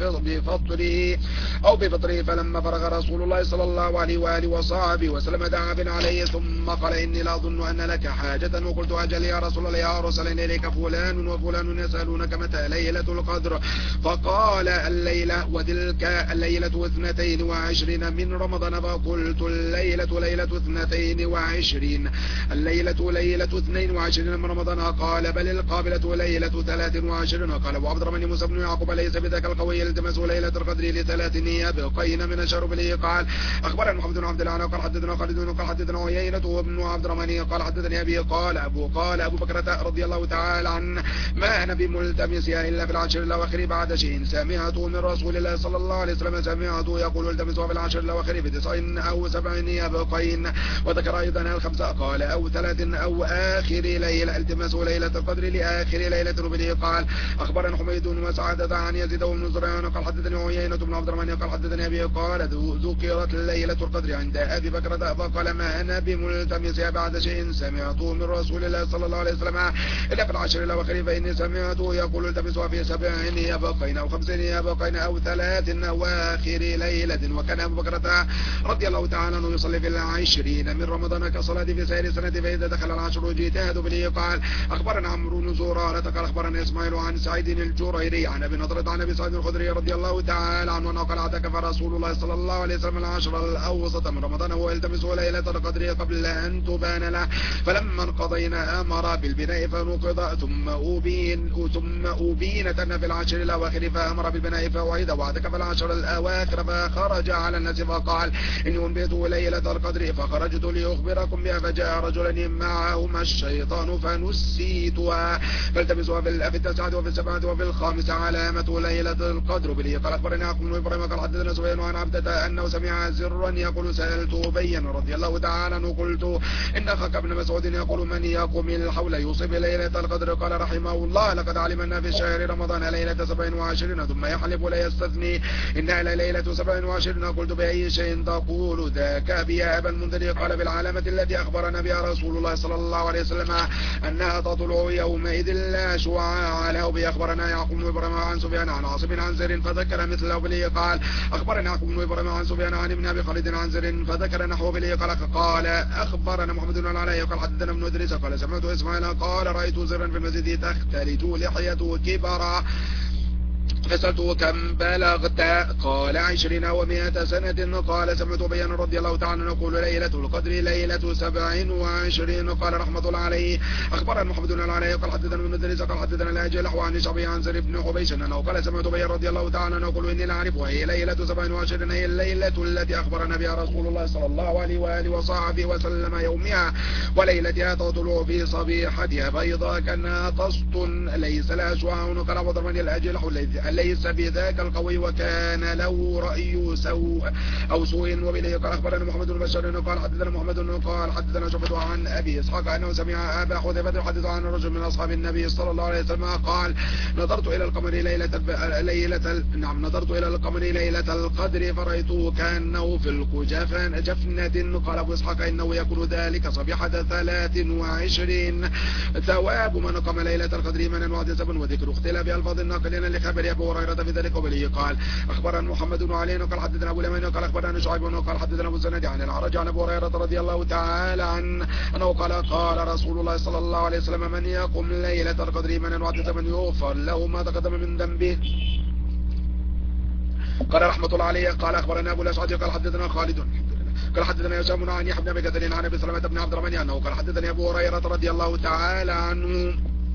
بفطره أو بفطره فلما فرغ رسول الله صلى الله عليه وآله وصحبه وسلم دعا بن عليه ثم قال إني لا أظن أن لك حاجة وقلت أجل يا رسول الله يا أرسلني إليك فلان وفلان يسألونك متى ليلة القدر فقال الليلة وتلك الليلة اثنتين وعشرين من رمضان فقلت الليلة ليلة اثنتين وعشرين الليلة ليلة اثنين وعشرين من رمضان قال بل القابلة ليلة ثلاث وعشرين. قال أبو عبد الرحمن موسى بن يعقوب ليس بذاك القوي يلتمس ليلة القدر لثلاث يبقين من الشهر. به قال أخبرنا محمد بن عبد الله قال حدثنا خالد قال حدثنا عيينة وابن عبد الرحمن قال حدثني أبي قال أبو قال أبو بكرة رضي الله تعالى عنه ما أنا بملتمسها إلا في العشر الأواخر بعد شيء سمعته من رسول الله صلى الله عليه وسلم سمعته يقول التمسوا في العشر الأواخر في تسع أو سبع يبقين. وذكر أيضا الخمسة قال أو ثلاث أو آخر ليلة التمسوا ليلة القدر لآخر ليلة. به قال أخبرنا حميد وسعادة عن يزيد بن زريان قال حدثني عيينة بن عبد الرحمن قال حدثني أبي قال ذكرت ليلة القدر عند أبي بكر فقال ما أنا بملتمسها بعد شيء سمعته من رسول الله صلى الله عليه وسلم إلا في العشر الأواخر فإني سمعته يقول التمسوا في سبع يبقين أو خمس يبقين أو ثلاث أو آخر ليلة. وكان أبو بكر رضي الله تعالى عنه يصلي في العشرين من رمضان كصلاة في سائر سنة، فإذا دخل العشر اجتهد به. قال أخبرنا عمرو بن زرارة قال أخبرنا إسماعيل عن سعيد الجريري عن أبي نضرة عن أبي سعيد الخدري رضي الله تعالى عنه أنه قال اعتكف رسول الله صلى الله عليه وسلم العشر الأوسط من رمضان وهو يلتمس ليلة القدر قبل أن تبان له، فلما انقضينا أمر بالبناء فنقض ثم أبين ثم أبينت أن في العشر الأواخر فأمر بالبناء فوعد واعتكف العشر الأواخر فخرج على الناس فقال إني أنبئت ليلة القدر فخرجت لأخبركم بها، فجاء رجلان معهما الشيطان فنسيتها فالتمسوها في التاسعة وفي السبعة وفي الخامسة علامة ليلة القدر به. قال أخبرنا يعقوب بن إبراهيم قال حدثنا سفيان عن عبدة أنه سمع زرا يقول سألت أبي رضي الله تعالى عنه قلت إن أخاك ابن مسعود يقول من يقوم الحول يصيب ليلة القدر؟ قال رحمه الله لقد علمنا في شهر رمضان ليلة سبع وعشرين ثم يحلف لا يستثني إنها ليلة سبع وعشرين. قلت بأي شيء تقول ذاك بها أبا المنذر؟ قال بالعلامة التي أخبرنا بها رسول الله صلى الله عليه وسلم أنها تطلع يومئذ لا شعاع له. بأخبرنا يعقوب بن إبراهيم عن سفيان عن عاصم عن زر فذكر مثله بلي. قال أخبرنا يعقوب بن إبراهيم عن سفيان عن ابن أبي خالد عن زر فذكر نحو بلي. قال قال أخبرنا محمد بن العلاء قال حدثنا ابن إدريس قال سمعت إسماعيل قال رأيت زرا في المسجد تختلج لحيته كبرا فسألته كم بلغت؟ قال عشرين ومائة سنة. قال سمعت بيان رضي الله تعالى نقول ليلة القدر ليلة سبع وعشرين. قال رحمة الله عليه أخبرنا محمد بن العلاء قال حدثنا ابن إدريس قال حدثنا الأجلح وعن شعبي عن زر بن حبيش أنه قال سمعت بيان رضي الله تعالى نقول إني لأعرف وهي ليلة سبع وعشرين هي الليلة التي أخبرنا بها رسول الله صلى الله عليه وآله وصحبه وسلم يومها وليلتها تطلع في صبيحتها بيضاء كأنها طست ليس لها شعاع. قال أبو ضرمان الأجلح ليس بذاك القوي وكان له رأي سوء أو سوء. وبه قال أخبرنا محمد بن بشار قال حدثنا محمد قال حدثنا شعبة عن أبي إسحاق أنه سمع أبا حذيفة يحدث عن رجل من أصحاب النبي صلى الله عليه وسلم قال نظرت إلى القمر ليلة ليلة نعم نظرت إلى القمر ليلة القدر فرأيته كأنه في الكجفن جفنة. قال أبو إسحاق إنه يكون ذلك صبيحة ثلاث وعشرين. ثواب من قام ليلة القدر إيمانا واحتسابا وذكر اختلاف ألفاظ الناقلين لخبر أبو هريرة في ذلك. وبه قال أخبرنا محمد بن علي قال حدثنا أبو اليمان قال أخبرنا شعيب قال حدثنا أبو الزناد عن الأعرج عن أبو هريرة رضي الله تعالى عنه أنه قال قال رسول الله صلى الله عليه وسلم من يقم ليلة القدر إيمانا واحتسابا يغفر له ما تقدم من ذنبه. قال رحمة الله عليه قال أخبرنا أبو الأشعث قال حدثنا خالد قال حدثنا هشام عن يحيى بن كثير عن أبي سلمة بن عبد الرحمن أنه قال حدثني أبو هريرة رضي الله تعالى عنه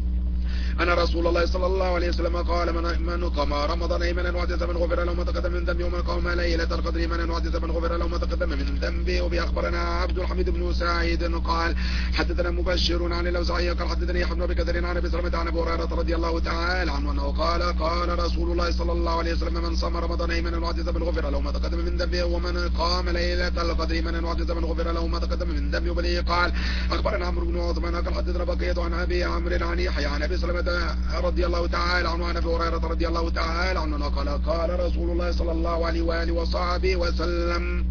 أن رسول الله صلى الله عليه وسلم قال من قام رمضان إيمانا واحتسابا غفر له ما تقدم من ذنبه ومن قام ليلة القدر إيمانا واحتسابا غفر له ما تقدم من ذنبه. وبأخبرنا عبد الحميد بن سعيد قال حدثنا مبشر عن الأوزاعي قال حدثني يحيى بن كثير عن أبي سلمة عن أبي هريرة رضي الله تعالى عنه أنه قال قال رسول الله صلى الله عليه وسلم من صام رمضان إيمانا واحتسابا غفر له ما تقدم من ذنبه ومن قام ليلة القدر إيمانا واحتسابا غفر له ما تقدم من ذنبه. وبه قال أخبرنا عمرو بن عثمان قال حدثنا بقية عن أبي عمرو عن يحيى عن أبي سلمة رضي الله تعالى عنه عن أبي هريرة رضي الله تعالى عنه قال قال رسول الله صلى الله عليه وآله وصحبه وسلم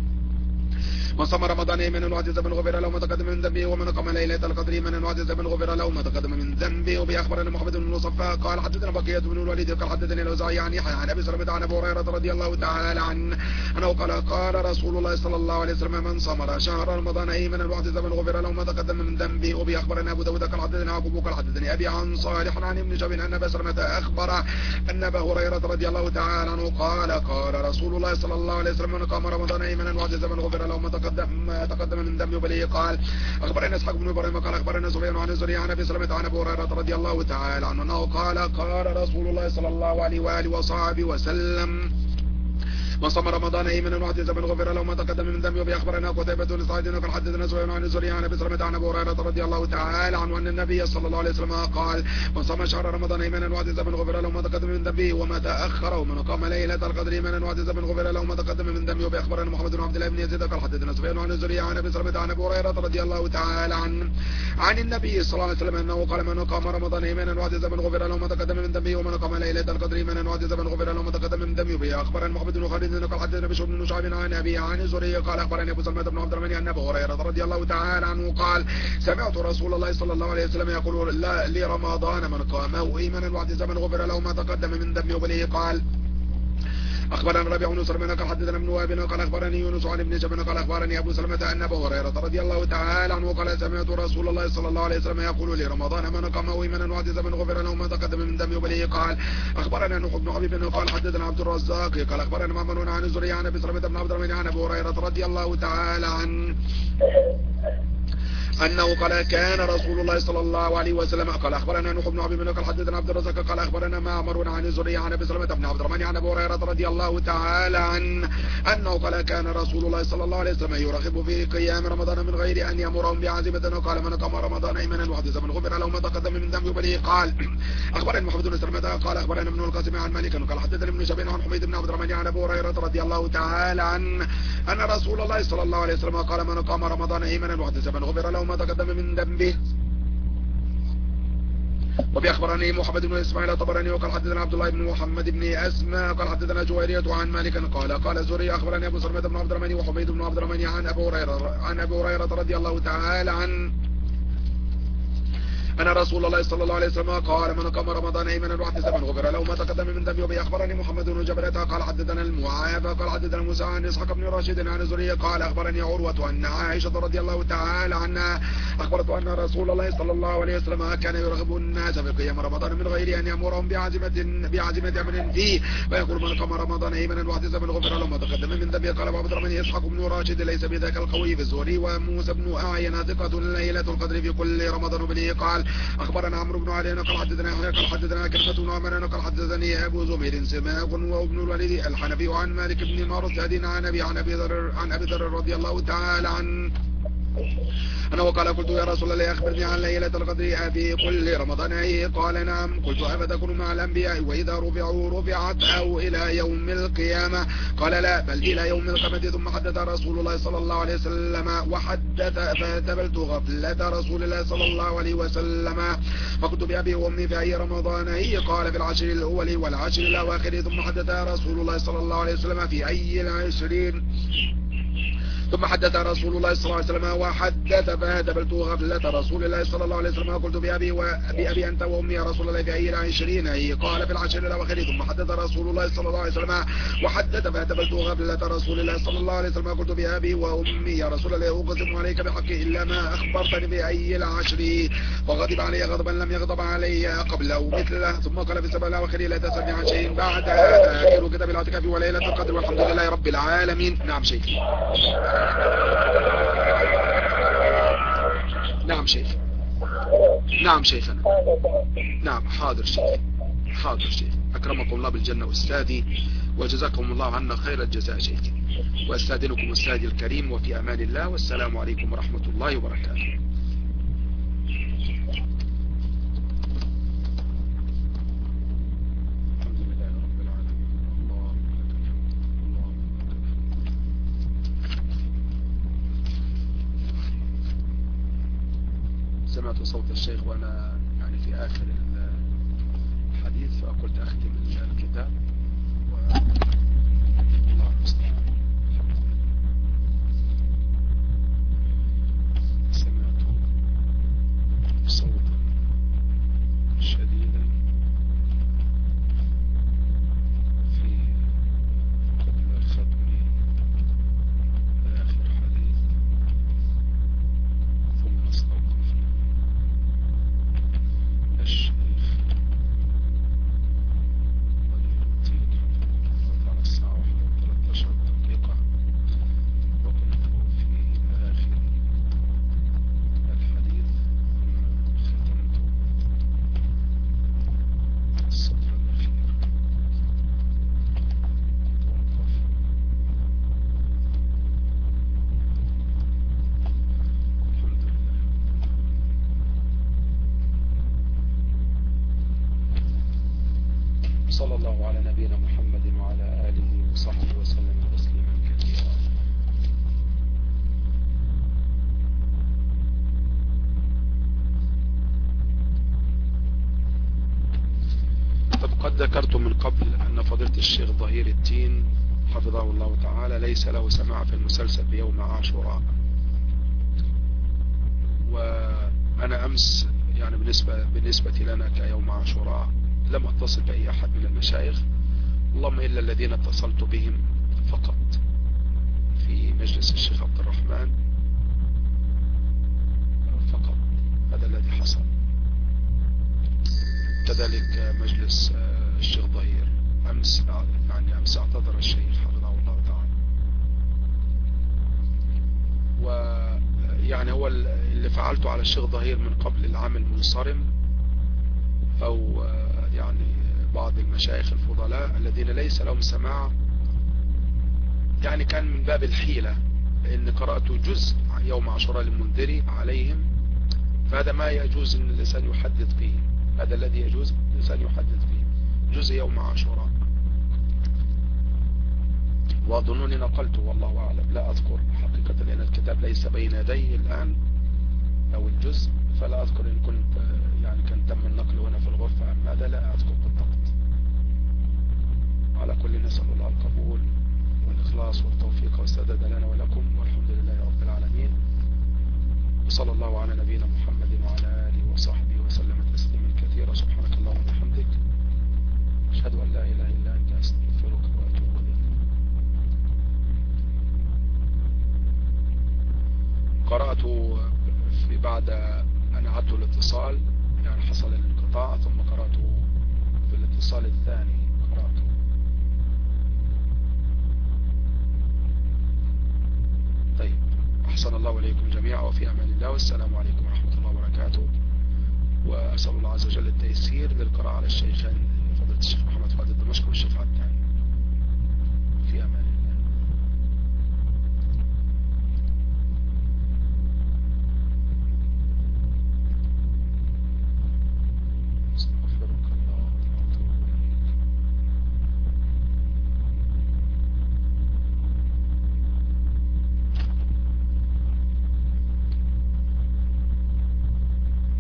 من صام رمضان إيمانا واحتسابا غفر له ما تقدم من ذنبه ومن قام ليلة القدر إيمانا واحتسابا غفر له ما تقدم من ذنبه. وبأخبرنا محمد بن صفاء قال حدثنا بقية بن الوليد قال حدثني الأوزاعي عن يحيى عن أبي سلمة عن أبي هريرة رضي الله تعالى عنه أنه قال قال رسول الله صلى الله عليه وسلم من صام شهر رمضان إيمانا واحتسابا غفر له ما تقدم من ذنبه. وبأخبرنا أبو داود قال حدثنا يعقوب قال حدثني أبي عن صالح عن ابن شهاب أن أبا سلمة أخبر أن أبا هريرة رضي الله تعالى عنه قال قال رسول الله صلى الله عليه وسلم من قام رمضان إيمانا واحتسابا غفر له ما تقدم ما تقدم من ذنبه. وبه قال أخبرنا إسحاق بن إبراهيم قال أخبرنا سفيان عن الزهري عن أبي سلمة عن أبي هريرة رضي الله تعالى عنه أنه قال قال رسول الله صلى الله عليه وآله وصحبه وسلم من صام رمضان إيمانا واحتسابا غفر له ما تقدم من ذنبه. وبأخبرنا قتيبة بن سعيد قال حدثنا سفيان عن الزهري عن أبي سلمة عن أبي هريرة رضي الله تعالى عنه أن النبي صلى الله عليه وسلم قال من صام شهر رمضان إيمانا واحتسابا غفر له ما تقدم من ذنبه وما تأخر ومن قام ليلة القدر إيمانا واحتسابا غفر له ما تقدم من ذنبه. وبأخبرنا محمد بن عبد الله بن يزيد قال حدثنا سفيان عن الزهري عن أبي سلمة عن أبي هريرة رضي الله تعالى عنه عن النبي صلى الله عليه وسلم أنه قال من قام رمضان إيمانا واحتسابا غفر له ما تقدم من ذنبه ومن قام ليلة القدر إيمانا واحتسابا غفر له ما تقدم من ذنبه. وبأخبرنا محمد بن خالد قال حدثنا بشر بن شعيب عن أبي عن الزهري قال أخبرني أبو سلمة بن عبد الرحمن أن أبي هريرة رضي الله تعالى عنه قال سمعت رسول الله صلى الله عليه وسلم يقول لا لرمضان من قامه إيمانا واحتسابا غفر له ما تقدم من ذنبه. وبه قال أخبرنا ربيع بن سلمة قال حدثنا ابن وهب قال أخبرني يونس عن ابن جبل قال أخبرني أبو سلمة أن أبا هريرة رضي الله تعالى عنه قال سمعت رسول الله صلى الله عليه وسلم يقول لرمضان من قام إيمانا واحتسابا غفر له ما تقدم من ذنبه وبليه. قال أخبرنا نوح بن حبيب قال حدثنا عبد الرزاق قال أخبرنا معمر عن الزهري عن أبي سلمة بن عبد الرحمن عن أبي هريرة رضي الله تعالى عنه أنه قال كان رسول الله صلى الله عليه وسلم قال أخبرنا نوح بن حبيب قال حدثنا عبد الرزاق قال أخبرنا معمر عن الزهري عن أبي سلمة بن عبد الرحمن عن أبي هريرة رضي الله تعالى عنه أنه قال كان رسول الله صلى الله عليه وسلم يرغب في قيام رمضان من غير أن يأمرهم بعزيمة. قال من قام رمضان إيمانا واحتسابا غفر له ما تقدم من ذنبه وبليه. قال أخبرنا محمد بن سلمة قال أخبرنا ابن القاسم عن مالك قال حدثنا ابن شبين عن حميد بن عبد الرحمن عن أبي هريرة رضي الله تعالى عنه أن رسول الله صلى الله عليه وسلم قال من قام رمضان إيمانا واحتسابا غفر له ما تقدم من ذنبه. وبأخبرني محمد بن إسماعيل طبراني وقال حدثنا عبد الله بن محمد بن أسماء قال حدثنا جويرية عن مالك قال قال زهري أخبرني أبو سلمة بن عبد الرحمن وحميد بن عبد الرحمن عن أبي هريرة عن أبي هريرة رضي الله تعالى عنه أن رسول الله صلى الله عليه وسلم قال من قام رمضان إيمانا واحتسابا غفر له ما تقدم من ذنبه. وبأخبرني محمد بن جبلة قال حدثنا المعافى قال حدثنا موسى عن إسحاق بن راشد عن الزهري قال أخبرني عروة أن عائشة رضي الله تعالى عنها أخبرت أن رسول الله صلى الله عليه وسلم كان يرغب الناس في قيام رمضان من غير أن يأمرهم بعزمة بعزمة أمر فيه فيقول من قام رمضان إيمانا واحتسابا غفر له ما تقدم من ذنبه. قال عبد الرحمن إسحاق بن راشد ليس بذاك القوي في الزهري وموسى بن أعين ثقة ليلة القدر في كل رمضان وبليه. قال أخبرنا عمرو بن علي قال حدثنا يحيى قال حدثنا كلمة بن عمر قال حدثني أبو زمير سماق وابن الوليد الحنفي عن مالك بن مرثد عن أبي عن أبي ذر عن أبي ذر رضي الله تعالى عنه أنه قال قلت يا رسول الله أخبرني عن ليلة القدر في كل رمضان قال نعم. قلت أفتكون مع الأنبياء وإذا رفعوا رفعت أو إلى يوم القيامة قال لا بل إلى يوم القيامة. ثم حدث رسول الله صلى الله عليه وسلم وحدث فاعتبرت غفلة رسول الله صلى الله عليه وسلم فقلت بأبي وأمي في أي رمضان هي قال في العشر الأول والعشر الأواخر. ثم حدث رسول الله صلى الله عليه وسلم في أي العشرين ثم حدث رسول الله صلى الله عليه وسلم وحدث فهدبلت غفلة رسول الله صلى الله عليه وسلم قلت بأبي وبأبي أنت وأمي يا رسول الله في أي العشرين هي قال في العشر الأواخر. ثم حدث رسول الله صلى الله عليه وسلم وحدث فهدبلت غفلة رسول الله صلى الله عليه وسلم قلت بأبي وأمي يا رسول الله أقسم عليك بحق إلا ما أخبرتني بأي العشر فغضب علي غضبا لم يغضب علي قبله مثله. ثم قال في السبع الأواخر لا تسألني عن شيء بعد آخر كتاب الاعتكاف وليلة القدر والحمد لله رب العالمين. نعم شيخ. نعم شيخ. نعم شيخنا. نعم حاضر شيخ. حاضر شيخ. أكرمكم الله بالجنة والسادي وجزاكم الله عنا خير الجزاء شيخ. وأستاذنكم السادي الكريم وفي أمان الله والسلام عليكم ورحمة الله وبركاته. سمعت صوت الشيخ وأنا يعني في آخر الحديث فقلت أختم الكتاب والله المستعان. سمعت صوتا شديدا في قبل ختم آخر حديث ثم استوقفنا الشيخ ولي الدين على الساعة واحدة وثلاث عشر دقيقة وكنت في آخر الحديث ثم ختمت السطر الأخير. توقف الحمد لله. صلى الله على نبينا محمد وعلى آله وصحبه وسلم تسليما كثيرا. طب قد ذكرت من قبل أن فضيلة الشيخ ظهير الدين حفظه الله تعالى ليس له سماع في المسلسل بيوم عاشوراء. وأنا أمس يعني بالنسبة, بالنسبة لنا كيوم عاشوراء لم أتصل بأي أحد من المشايخ اللهم إلا الذين اتصلت بهم فقط في مجلس الشيخ عبد الرحمن فقط، هذا الذي حصل. كذلك مجلس الشيخ ظهير أمس، يعني أمس اعتذر الشيخ حفظه الله تعالى. ويعني هو اللي فعلته على الشيخ ظهير من قبل العمل منصرم، أو يعني بعض المشايخ الفضلاء الذين ليس لهم سماع، يعني كان من باب الحيلة، لأن قرأت جزء يوم عاشوراء المنذري عليهم، فهذا ما يجوز أن الإنسان يحدث فيه، هذا الذي يجوز الإنسان يحدث فيه جزء يوم عاشوراء، وأظنني نقلته والله أعلم، لا أذكر حقيقة لأن الكتاب ليس بين يدي الآن أو الجزء، فلا أذكر إن كنت يعني كان تم النقل هنا في الغرفة أم ماذا، لا أذكر بالضبط. على كل نسأل الله القبول والإخلاص والتوفيق والسداد لنا ولكم، والحمد لله رب العالمين، وصلى الله على نبينا محمد وعلى آله وصحبه وسلم تسليما كثيرا. سبحانك اللهم وبحمدك، أشهد أن لا إله إلا أنت، أستغفرك وأتوب إليك. قرأت في بعد أن عدت الاتصال، يعني حصل الانقطاع، ثم قرأت في الاتصال الثاني قرأت. طيب، أحسن الله إليكم جميعا، وفي أمان الله، والسلام عليكم ورحمة الله وبركاته. وأسأل الله عز وجل التيسير للقراءة على الشيخين